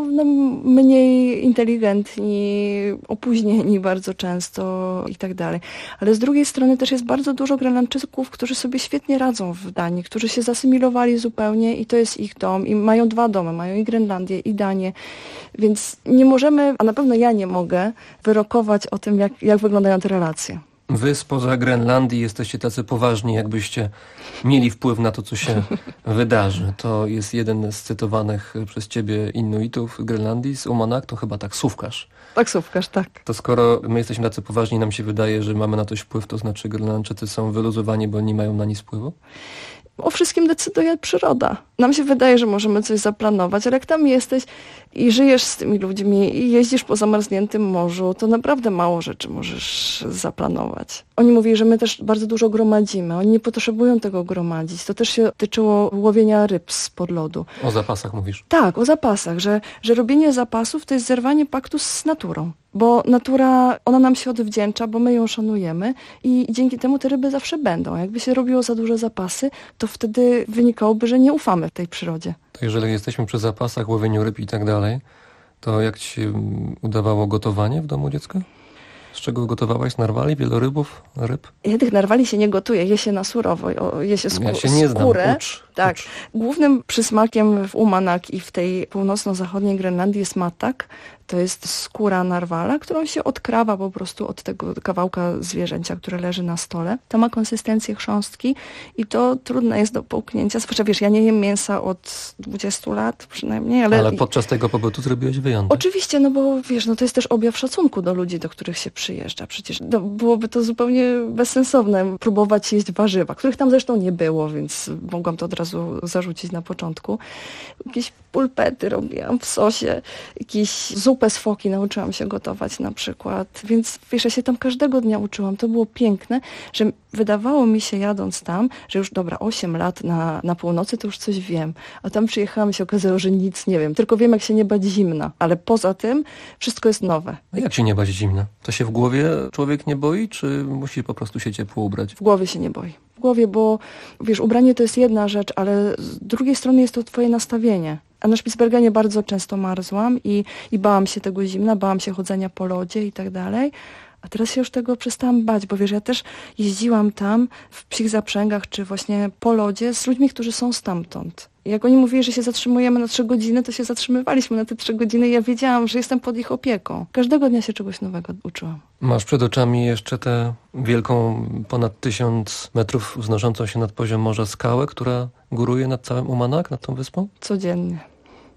mniej inteligentni, opóźnieni bardzo często i tak dalej. Ale z drugiej strony też jest bardzo dużo Grenlandczyków, którzy sobie świetnie radzą w Danii, którzy się zasymilowali zupełnie i to jest ich dom i mają 2 domy, mają i Grenlandię i Danię, więc nie możemy, a na pewno ja nie mogę wyrokować o tym, jak wyglądają te relacje. Wy spoza Grenlandii jesteście tacy poważni, jakbyście mieli wpływ na to, co się wydarzy. To jest jeden z cytowanych przez ciebie Inuitów w Grenlandii z Uummannaq, to chyba taksówkarz. Taksówkarz, tak. To skoro my jesteśmy tacy poważni, nam się wydaje, że mamy na coś wpływ, to znaczy Grenlandczycy są wyluzowani, bo nie mają na nic wpływu? O wszystkim decyduje przyroda. Nam się wydaje, że możemy coś zaplanować, ale jak tam jesteś i żyjesz z tymi ludźmi i jeździsz po zamarzniętym morzu, to naprawdę mało rzeczy możesz zaplanować. Oni mówili, że my też bardzo dużo gromadzimy. Oni nie potrzebują tego gromadzić. To też się tyczyło łowienia ryb spod lodu. O zapasach mówisz? Tak, o zapasach, że robienie zapasów to jest zerwanie paktu z naturą. Bo natura, ona nam się odwdzięcza, bo my ją szanujemy i dzięki temu te ryby zawsze będą. Jakby się robiło za duże zapasy, to wtedy wynikałoby, że nie ufamy tej przyrodzie. To jeżeli jesteśmy przy zapasach, łowieniu ryb i tak dalej, to jak ci się udawało gotowanie w domu dziecka? Z czego gotowałaś? Narwali, wielorybów, ryb? Ja tych narwali się nie gotuje, je się na surowo, je się ja się nie znam, Tak. Głównym przysmakiem w Uummannaq i w tej północno-zachodniej Grenlandii jest matak. To jest skóra narwala, którą się odkrawa po prostu od tego kawałka zwierzęcia, które leży na stole. To ma konsystencję chrząstki i to trudne jest do połknięcia. Zwłaszcza wiesz, ja nie jem mięsa od 20 lat przynajmniej. Ale podczas tego pobytu zrobiłeś wyjątek. Oczywiście, no bo wiesz, no to jest też objaw szacunku do ludzi, do których się przyjeżdża. Przecież byłoby to zupełnie bezsensowne próbować jeść warzywa, których tam zresztą nie było, więc mogłam to od razu zarzucić na początku. Jakieś pulpety robiłam w sosie, jakieś zupę z foki nauczyłam się gotować na przykład. Więc wiesz, ja się tam każdego dnia uczyłam. To było piękne, że wydawało mi się jadąc tam, że już 8 lat na północy to już coś wiem. A tam przyjechałam i się okazało, że nic nie wiem. Tylko wiem, jak się nie bać zimna. Ale poza tym wszystko jest nowe. A jak się nie bać zimna? To się w głowie człowiek nie boi, czy musi po prostu się ciepło ubrać? W głowie się nie boi. W głowie, bo wiesz, ubranie to jest jedna rzecz, ale z drugiej strony jest to twoje nastawienie. A na Spitsbergenie bardzo często marzłam i bałam się tego zimna, bałam się chodzenia po lodzie i tak dalej. A teraz się już tego przestałam bać, bo wiesz, ja też jeździłam tam w psich zaprzęgach, czy właśnie po lodzie z ludźmi, którzy są stamtąd. I jak oni mówili, że się zatrzymujemy na 3 godziny, to się zatrzymywaliśmy na te 3 godziny i ja wiedziałam, że jestem pod ich opieką. Każdego dnia się czegoś nowego uczyłam. Masz przed oczami jeszcze tę wielką, ponad 1000 metrów wznoszącą się nad poziom morza skałę, która góruje nad całym Uummannaq, nad tą wyspą? Codziennie.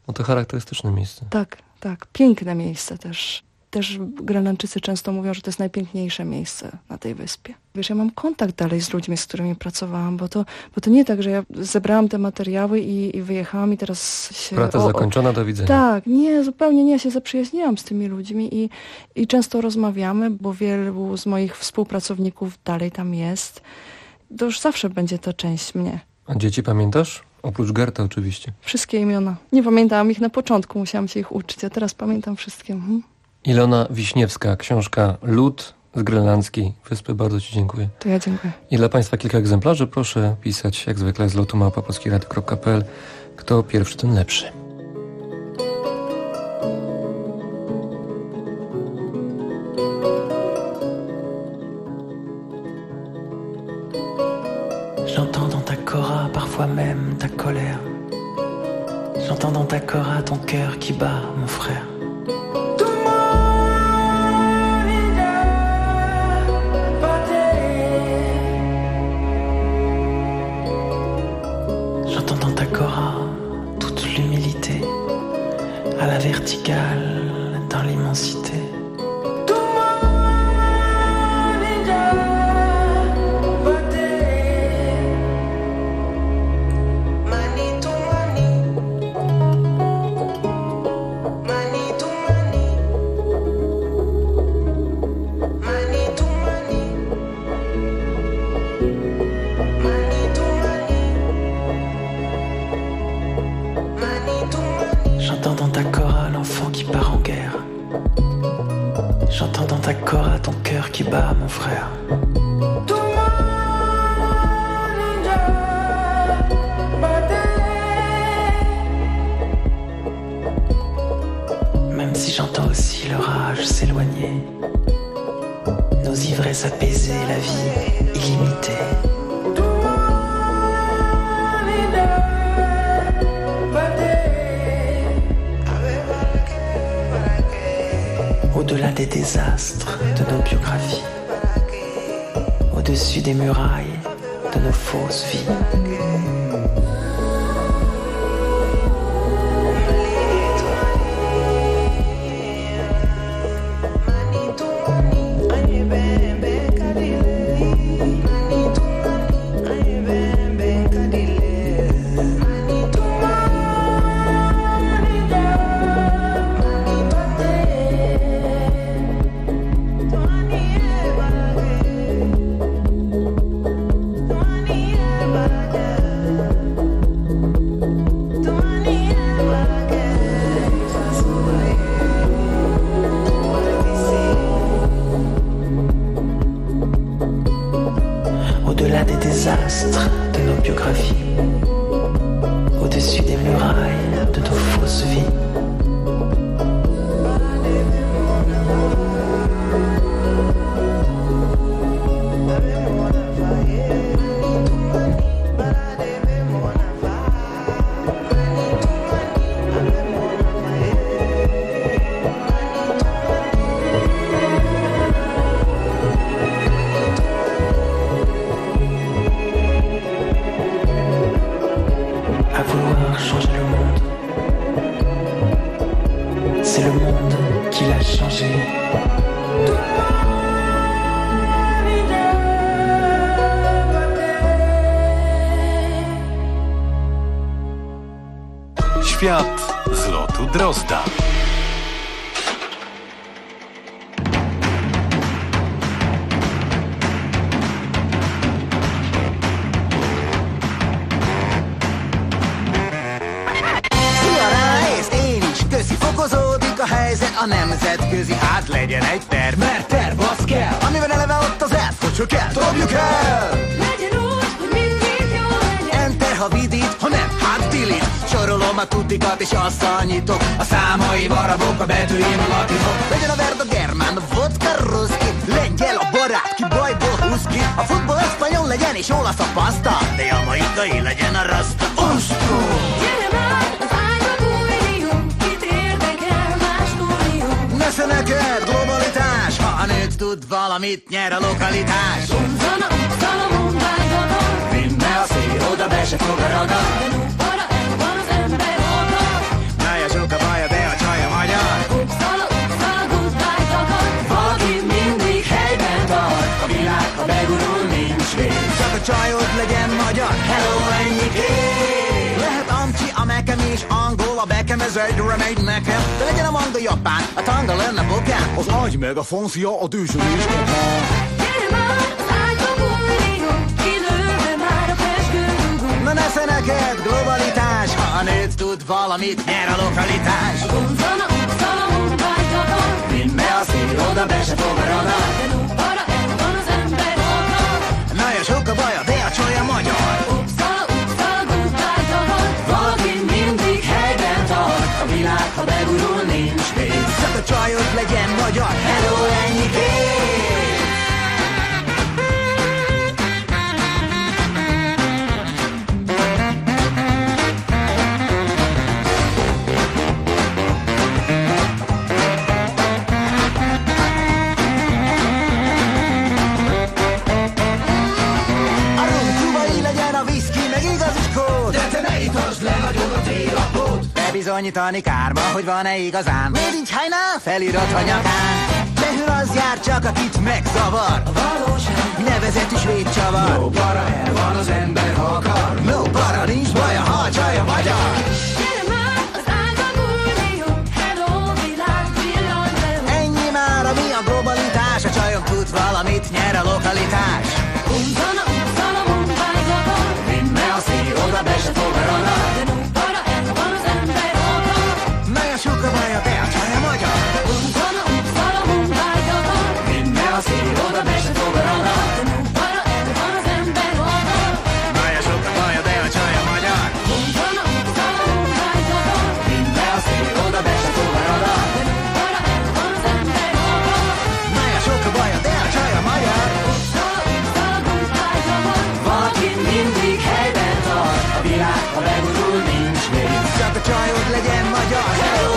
No to charakterystyczne miejsce. Tak, tak. Piękne miejsce też. Też Grenlandczycy często mówią, że to jest najpiękniejsze miejsce na tej wyspie. Wiesz, ja mam kontakt dalej z ludźmi, z którymi pracowałam, bo to nie tak, że ja zebrałam te materiały i wyjechałam i teraz się... Praca zakończona, do widzenia. Tak, nie, zupełnie nie. Ja się zaprzyjaźniłam z tymi ludźmi i często rozmawiamy, bo wielu z moich współpracowników dalej tam jest. To już zawsze będzie to część mnie. A dzieci pamiętasz? Oprócz Gerta oczywiście. Wszystkie imiona. Nie pamiętałam ich na początku, musiałam się ich uczyć, a teraz pamiętam wszystkie. Ilona Wiśniewska, książka Lód z grenlandzkiej wyspy. Bardzo ci dziękuję. To ja dziękuję. I dla Państwa kilka egzemplarzy. Proszę pisać jak zwykle z lotu@polskieradio.pl. Kto pierwszy, ten lepszy. J'entends dans ta cora parfois même ta colère. J'entends dans ta cora ton cœur qui bat, mon frère. J'entends dans ta cora toute l'humilité, à la verticale, dans l'immensité. J'entends dans ta cora l'enfant qui part en guerre. J'entends dans ta cora ton cœur qui bat, mon frère. Même si j'entends aussi l'orage s'éloigner, nos ivresses apaiser la vie illimitée. Au-delà des désastres de nos biographies, au-dessus des murailles de nos fausses vies. Au-delà des désastres de nos biographies, au-dessus des murailles de nos fausses vies. À vouloir changer le monde, c'est le monde qui l'a changé. Świat z lotu Drozda. Fokozódik a helyzet, a nemzetközi át legyen egy terv. Mert terv az kell, amiben eleve ott az elf, hogy csak el, dobjuk el. Legyen úgy, hogy mindig jó legyen. Enter, ha vidít, ha nem, hát delete. Sorolom a tutikat és azzal nyitok. A számaim arabok, a betűim a latinok. Legyen a verd a germán, a vodka ruszki. Lengyel a barát, ki bajból húz ki. A futball eszpanyol legyen és olasz a paszta. De jamaikai legyen a rasta. Uszkó! Nesze neked globalitás, ha a nőt tud valamit, nyer a lokalitás. Vinne a szél, oda be se fog a radar. Ne a csajod legyen magyar. Hello, ennyikét. Lehet amcsi, a mekem és angol, a bekem ez egyre megy nekem. De legyen a manga japán, a tanga lenne bokán. Az agy meg a francia, a dűsölés kopán. Na nesze neked globalitás, ha a nőt tud valamit, nyer a lokalitás. Mind be a szír, oda be se fog a radar. Na és sok a baja, de a csaj a magyar. Valaki mindig helyben tart, a világ, ha begurul, nincs pénz. Csak a csajod legyen magyar, hello, ennyikét. Bizonyítani kárba, hogy van-e igazán. Made in China, felirat a nyakán. Lehűl az jár csak, akit megzavar. A valóság nevezett is védcsavar. No para, el van az ember, ha akar. No para, nincs baja, ha a csaj a magyar. Ennyi már, ami a globalitás. A csajom tud valamit, nyer a lokalitás. Mind me a szír, oda be se fog a radar. Sok a baja, de a csaj a magyar. Minden a szír, oda be se fog a radar. Baja, sok a baja, de a csaj a magyar. Minden a szír, oda be se fog a radar. Baja, sok a baja, de a csaj a magyar. Valaki mindig helyben tart, a világ, ha begurul, nincs még. Csak a csajod legyen magyar.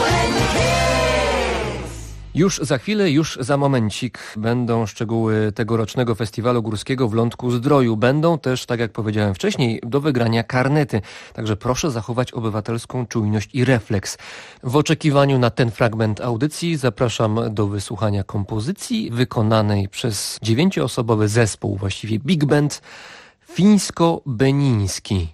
Już za chwilę, już za momencik będą szczegóły tegorocznego festiwalu górskiego w Lądku-Zdroju. Będą też, tak jak powiedziałem wcześniej, do wygrania karnety. Także proszę zachować obywatelską czujność i refleks. W oczekiwaniu na ten fragment audycji zapraszam do wysłuchania kompozycji wykonanej przez 9-osobowy zespół, właściwie big band fińsko-beniński.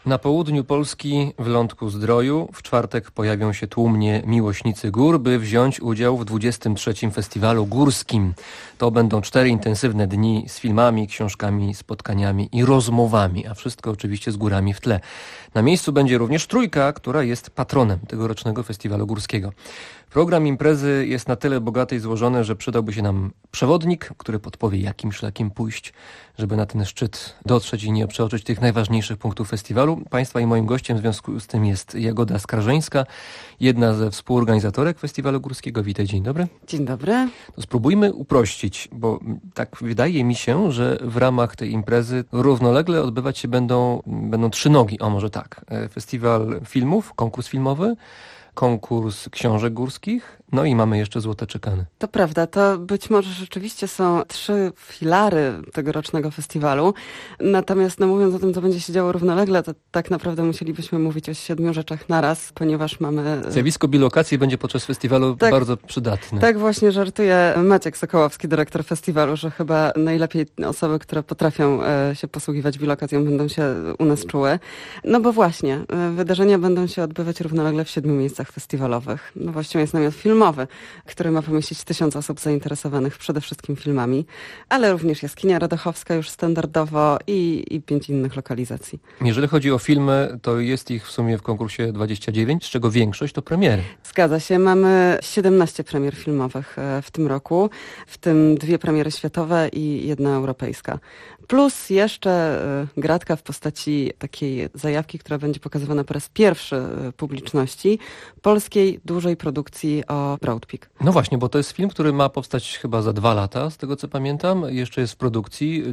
Na południu Polski, w Lądku-Zdroju, w czwartek pojawią się tłumnie miłośnicy gór, by wziąć udział w 23. Festiwalu Górskim. To będą 4 intensywne dni z filmami, książkami, spotkaniami i rozmowami, a wszystko oczywiście z górami w tle. Na miejscu będzie również Trójka, która jest patronem tegorocznego Festiwalu Górskiego. Program imprezy jest na tyle bogaty i złożony, że przydałby się nam przewodnik, który podpowie, jakim szlakiem pójść, żeby na ten szczyt dotrzeć i nie przeoczyć tych najważniejszych punktów festiwalu. Państwa i moim gościem w związku z tym jest Jagoda Skarżyńska, jedna ze współorganizatorek Festiwalu Górskiego. Witaj, dzień dobry. Dzień dobry. To spróbujmy uprościć, bo tak wydaje mi się, że w ramach tej imprezy równolegle odbywać się będą 3 nogi, o może tak. Festiwal filmów, konkurs filmowy, konkurs książek górskich, no i mamy jeszcze Złote Czekany. To prawda, to być może rzeczywiście są 3 filary tegorocznego festiwalu, natomiast mówiąc o tym, co będzie się działo równolegle, to tak naprawdę musielibyśmy mówić o 7 rzeczach naraz, ponieważ mamy... Zjawisko bilokacji będzie podczas festiwalu bardzo przydatne. Tak właśnie żartuje Maciek Sokołowski, dyrektor festiwalu, że chyba najlepiej osoby, które potrafią się posługiwać bilokacją, będą się u nas czuły. No bo właśnie, wydarzenia będą się odbywać równolegle w 7 miejscach festiwalowych. No właściwie jest namiot filmowy, który ma pomieścić 1000 osób zainteresowanych przede wszystkim filmami, ale również jaskinia Radochowska już standardowo i 5 innych lokalizacji. Jeżeli chodzi o filmy, to jest ich w sumie w konkursie 29, z czego większość to premiery. Zgadza się, mamy 17 premier filmowych w tym roku, w tym 2 premiery światowe i 1 europejska. Plus jeszcze gratka w postaci takiej zajawki, która będzie pokazywana po raz pierwszy publiczności, polskiej dużej produkcji o Broad Peak. No właśnie, bo to jest film, który ma powstać chyba za 2 lata, z tego co pamiętam. Jeszcze jest w produkcji.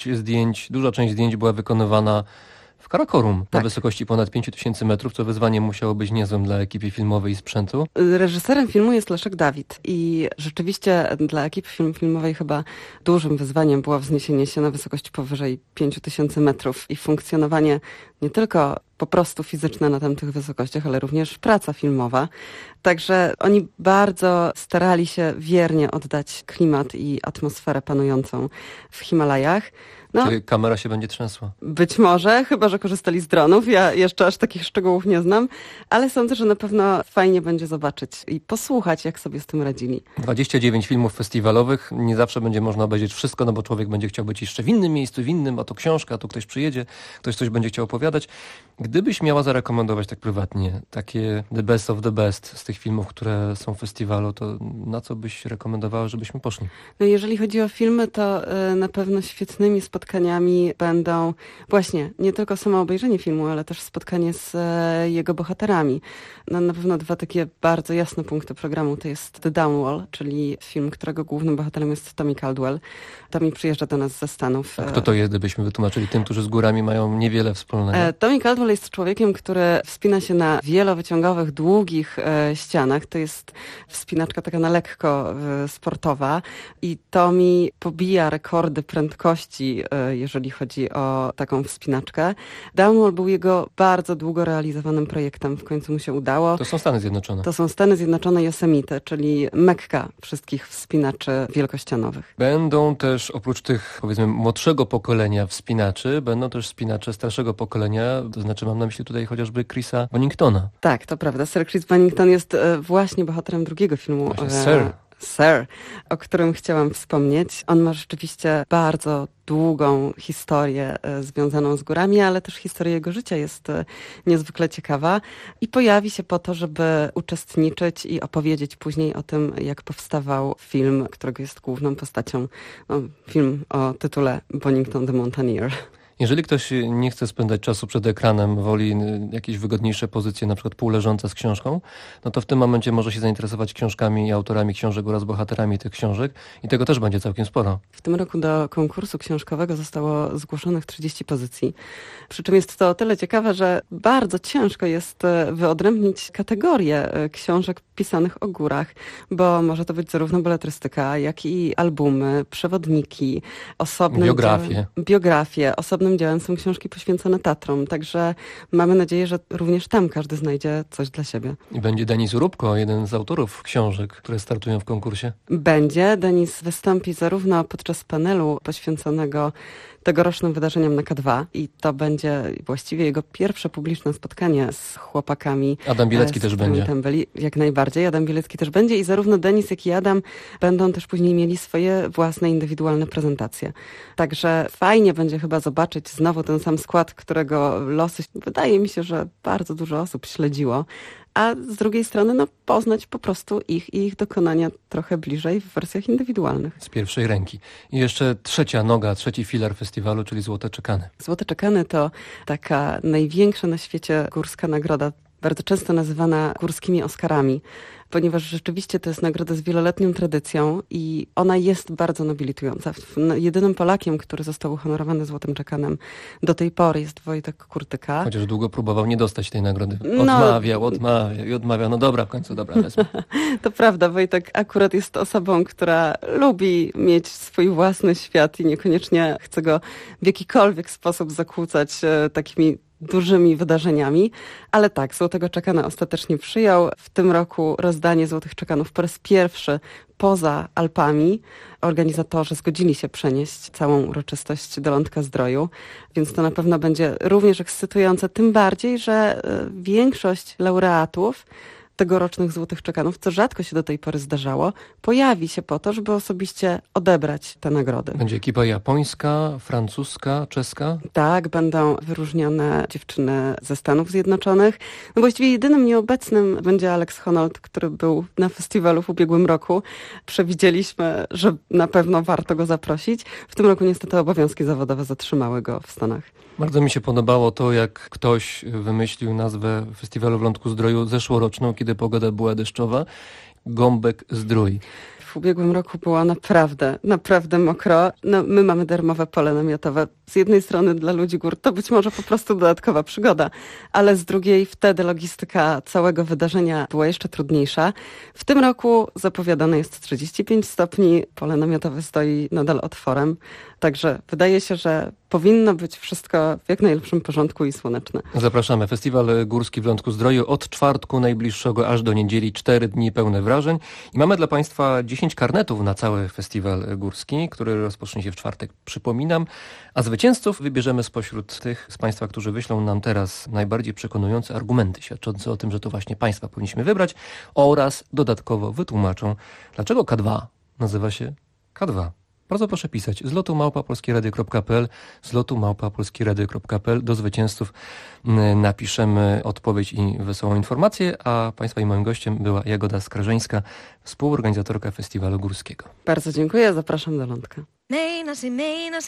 Duża część zdjęć była wykonywana w Karakorum, na wysokości ponad 5000 metrów, co wyzwanie musiało być niezłym dla ekipy filmowej i sprzętu. Reżyserem filmu jest Leszek Dawid i rzeczywiście dla ekipy filmowej chyba dużym wyzwaniem było wzniesienie się na wysokość powyżej 5000 metrów i funkcjonowanie nie tylko po prostu fizyczne na tamtych wysokościach, ale również praca filmowa. Także oni bardzo starali się wiernie oddać klimat i atmosferę panującą w Himalajach. No, czyli kamera się będzie trzęsła? Być może, chyba że korzystali z dronów. Ja jeszcze aż takich szczegółów nie znam, ale sądzę, że na pewno fajnie będzie zobaczyć i posłuchać, jak sobie z tym radzili. 29 filmów festiwalowych. Nie zawsze będzie można obejrzeć wszystko, no bo człowiek będzie chciał być jeszcze w innym miejscu, w innym, a to książka, a tu ktoś przyjedzie, ktoś coś będzie chciał opowiadać. Gdybyś miała zarekomendować tak prywatnie, takie the best of the best z tych filmów, które są w festiwalu, to na co byś rekomendowała, żebyśmy poszli? No jeżeli chodzi o filmy, to na pewno świetnymi spotkaniami będą właśnie nie tylko samo obejrzenie filmu, ale też spotkanie z jego bohaterami. No, na pewno 2 takie bardzo jasne punkty programu to jest The Downwall, czyli film, którego głównym bohaterem jest Tommy Caldwell. Tommy przyjeżdża do nas ze Stanów. A kto to jest, gdybyśmy wytłumaczyli tym, którzy z górami mają niewiele wspólnego? Tommy Caldwell jest człowiekiem, który wspina się na wielowyciągowych, długich ścianach. To jest wspinaczka taka na lekko sportowa i Tommy pobija rekordy prędkości, jeżeli chodzi o taką wspinaczkę. Downwall był jego bardzo długo realizowanym projektem. W końcu mu się udało. To są Stany Zjednoczone. To są Stany Zjednoczone i Yosemite, czyli Mekka wszystkich wspinaczy wielkościanowych. Będą też oprócz tych, powiedzmy, młodszego pokolenia wspinaczy, będą też wspinacze starszego pokolenia, to znaczy mam na myśli tutaj chociażby Chrisa Boningtona. Tak, to prawda. Sir Chris Bonington jest właśnie bohaterem drugiego filmu. Właśnie Sir, o którym chciałam wspomnieć. On ma rzeczywiście bardzo długą historię związaną z górami, ale też historia jego życia jest niezwykle ciekawa i pojawi się po to, żeby uczestniczyć i opowiedzieć później o tym, jak powstawał film, którego jest główną postacią. No, film o tytule Bonington the Mountaineer. Jeżeli ktoś nie chce spędzać czasu przed ekranem, woli jakieś wygodniejsze pozycje, na przykład półleżące z książką, no to w tym momencie może się zainteresować książkami i autorami książek oraz bohaterami tych książek i tego też będzie całkiem sporo. W tym roku do konkursu książkowego zostało zgłoszonych 30 pozycji. Przy czym jest to o tyle ciekawe, że bardzo ciężko jest wyodrębnić kategorię książek pisanych o górach, bo może to być zarówno beletrystyka, jak i albumy, przewodniki, osobne biografie, osobne ogromnym dziełem są książki poświęcone Tatrom, także mamy nadzieję, że również tam każdy znajdzie coś dla siebie. I będzie Denis Urubko, jeden z autorów książek, które startują w konkursie. Będzie. Denis wystąpi zarówno podczas panelu poświęconego tegorocznym wydarzeniom na K2 i to będzie właściwie jego pierwsze publiczne spotkanie z chłopakami. Adam Bielecki też będzie. Tam byli, jak najbardziej. Adam Bielecki też będzie i zarówno Denis, jak i Adam będą też później mieli swoje własne indywidualne prezentacje. Także fajnie będzie chyba zobaczyć znowu ten sam skład, którego losy wydaje mi się, że bardzo dużo osób śledziło. A z drugiej strony poznać po prostu ich dokonania trochę bliżej w wersjach indywidualnych. Z pierwszej ręki. I jeszcze trzeci filar festiwalu, czyli Złote Czekany. Złote Czekany to taka największa na świecie górska nagroda, bardzo często nazywana górskimi Oscarami, ponieważ rzeczywiście to jest nagroda z wieloletnią tradycją i ona jest bardzo nobilitująca. Jedynym Polakiem, który został uhonorowany Złotym Czekanem do tej pory jest Wojtek Kurtyka. Chociaż długo próbował nie dostać tej nagrody. Odmawiał. No dobra, w końcu dobra, wezmę. To prawda, Wojtek akurat jest osobą, która lubi mieć swój własny świat i niekoniecznie chce go w jakikolwiek sposób zakłócać takimi dużymi wydarzeniami, ale tak, Złotego Czekana ostatecznie przyjął. W tym roku rozdanie Złotych Czekanów po raz pierwszy poza Alpami. Organizatorzy zgodzili się przenieść całą uroczystość do Lądka Zdroju, więc to na pewno będzie również ekscytujące, tym bardziej, że większość laureatów tegorocznych Złotych Czekanów, co rzadko się do tej pory zdarzało, pojawi się po to, żeby osobiście odebrać te nagrody. Będzie ekipa japońska, francuska, czeska? Tak, będą wyróżnione dziewczyny ze Stanów Zjednoczonych. Właściwie jedynym nieobecnym będzie Alex Honnold, który był na festiwalu w ubiegłym roku. Przewidzieliśmy, że na pewno warto go zaprosić. W tym roku niestety obowiązki zawodowe zatrzymały go w Stanach. Bardzo mi się podobało to, jak ktoś wymyślił nazwę festiwalu w Lądku Zdroju zeszłoroczną, kiedy pogoda była deszczowa. Gąbek Zdrój. W ubiegłym roku było naprawdę mokro. My mamy darmowe pole namiotowe. Z jednej strony dla ludzi gór to być może po prostu dodatkowa przygoda, ale z drugiej wtedy logistyka całego wydarzenia była jeszcze trudniejsza. W tym roku zapowiadane jest 35 stopni, pole namiotowe stoi nadal otworem, także wydaje się, że powinno być wszystko w jak najlepszym porządku i słoneczne. Zapraszamy. Festiwal Górski w Lądku Zdroju od czwartku najbliższego aż do niedzieli, 4 dni pełne wrażeń. I mamy dla Państwa 10 karnetów na cały festiwal górski, który rozpocznie się w czwartek, przypominam. A zwycięzców wybierzemy spośród tych z Państwa, którzy wyślą nam teraz najbardziej przekonujące argumenty świadczące o tym, że to właśnie Państwa powinniśmy wybrać oraz dodatkowo wytłumaczą, dlaczego K2 nazywa się K2. Bardzo proszę pisać z lotu@polskieradio.pl. Do zwycięzców napiszemy odpowiedź i wesołą informację, a Państwa i moim gościem była Jagoda Skarżeńska, współorganizatorka festiwalu górskiego. Bardzo dziękuję, zapraszam do Lądka. Meinasin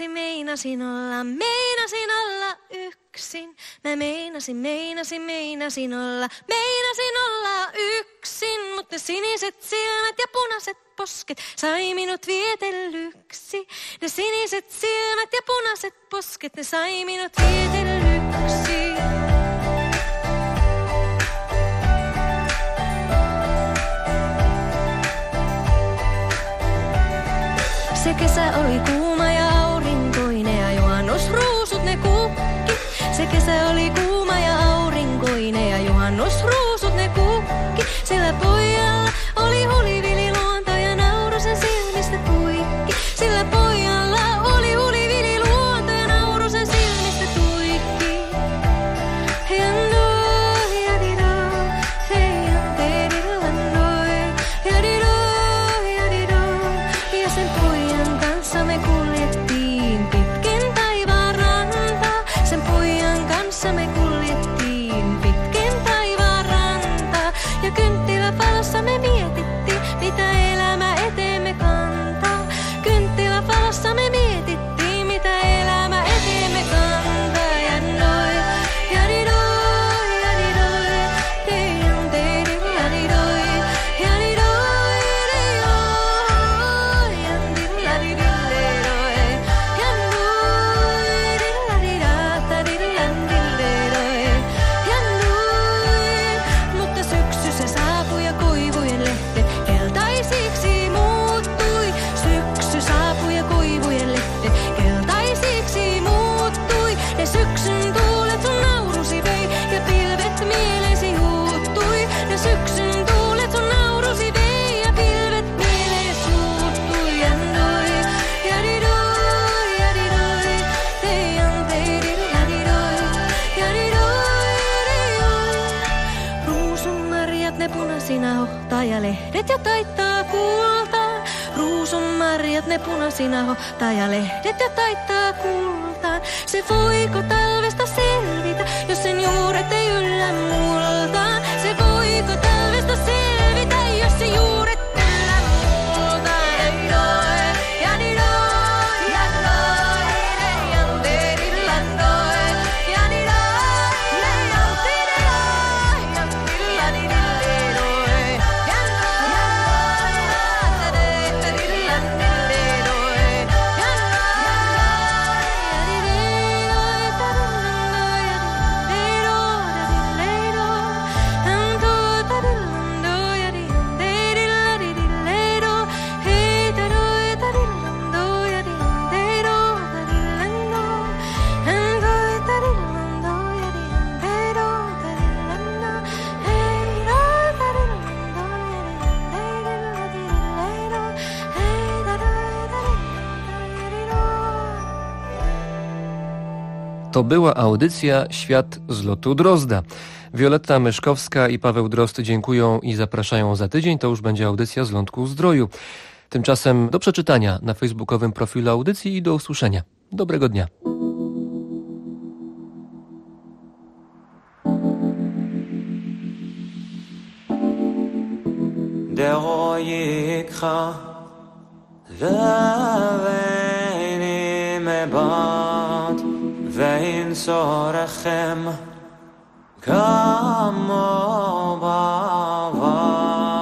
olla yksin. Mä meinasin olla yksin, mutta siniset silmät ja punaiset posket sai minut vietellyksi. Ne siniset silmät ja punaiset posket, ne sai minut vietellyksi. Se kesä oli kuuma ja aurinkoinen ja juhannusruusut ne kukki. Se kesä oli kuuma ja aurinkoinen ja juhannusruusut ne kukki. Sillä pojalla oli hulivililuonto ja nauru sen silmistä tuikki. Sillä pojalla oli hulivililuonto ja nauru sen silmistä tuikki. Ja sen pojan kanssa me kuljettiin. punasina hohtaa ja lehdet jo taittaa kultaa. Ruusun marjat ne punasina hohtaa ja lehdet jo taittaa kultaa. Se voiko talvesta selvitä, jos sen juuret ei yllä multaan? Se voiko talvesta selvitä, jos se juuret yllä multaan? To była audycja Świat z lotu Drozda. Wioletta Myszkowska i Paweł Drozd dziękują i zapraszają za tydzień. To już będzie audycja z Lądku Zdroju. Tymczasem do przeczytania na facebookowym profilu audycji i do usłyszenia. Dobrego dnia. ואין צורכם כמו בעבר.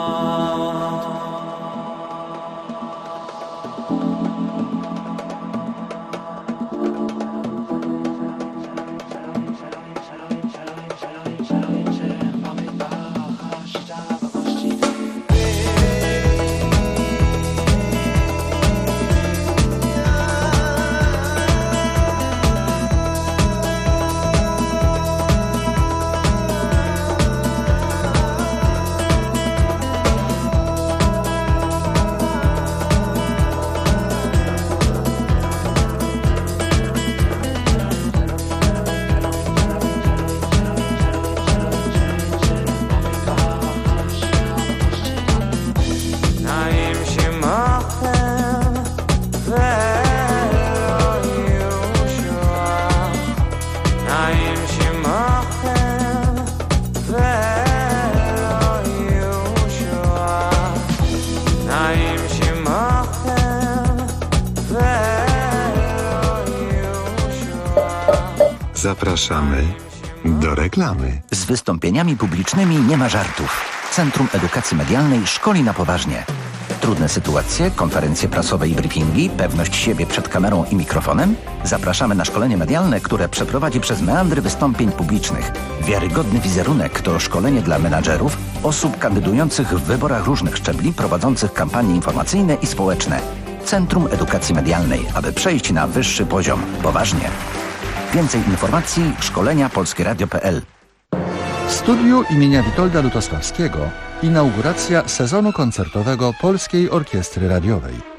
Zapraszamy do reklamy. Z wystąpieniami publicznymi nie ma żartów. Centrum Edukacji Medialnej szkoli na poważnie. Trudne sytuacje, konferencje prasowe i briefingi, pewność siebie przed kamerą i mikrofonem? Zapraszamy na szkolenie medialne, które przeprowadzi przez meandry wystąpień publicznych. Wiarygodny wizerunek to szkolenie dla menadżerów, osób kandydujących w wyborach różnych szczebli, prowadzących kampanie informacyjne i społeczne. Centrum Edukacji Medialnej, aby przejść na wyższy poziom. Poważnie. Więcej informacji szkolenia polskieradio.pl. W studiu imienia Witolda Lutosławskiego inauguracja sezonu koncertowego Polskiej Orkiestry Radiowej.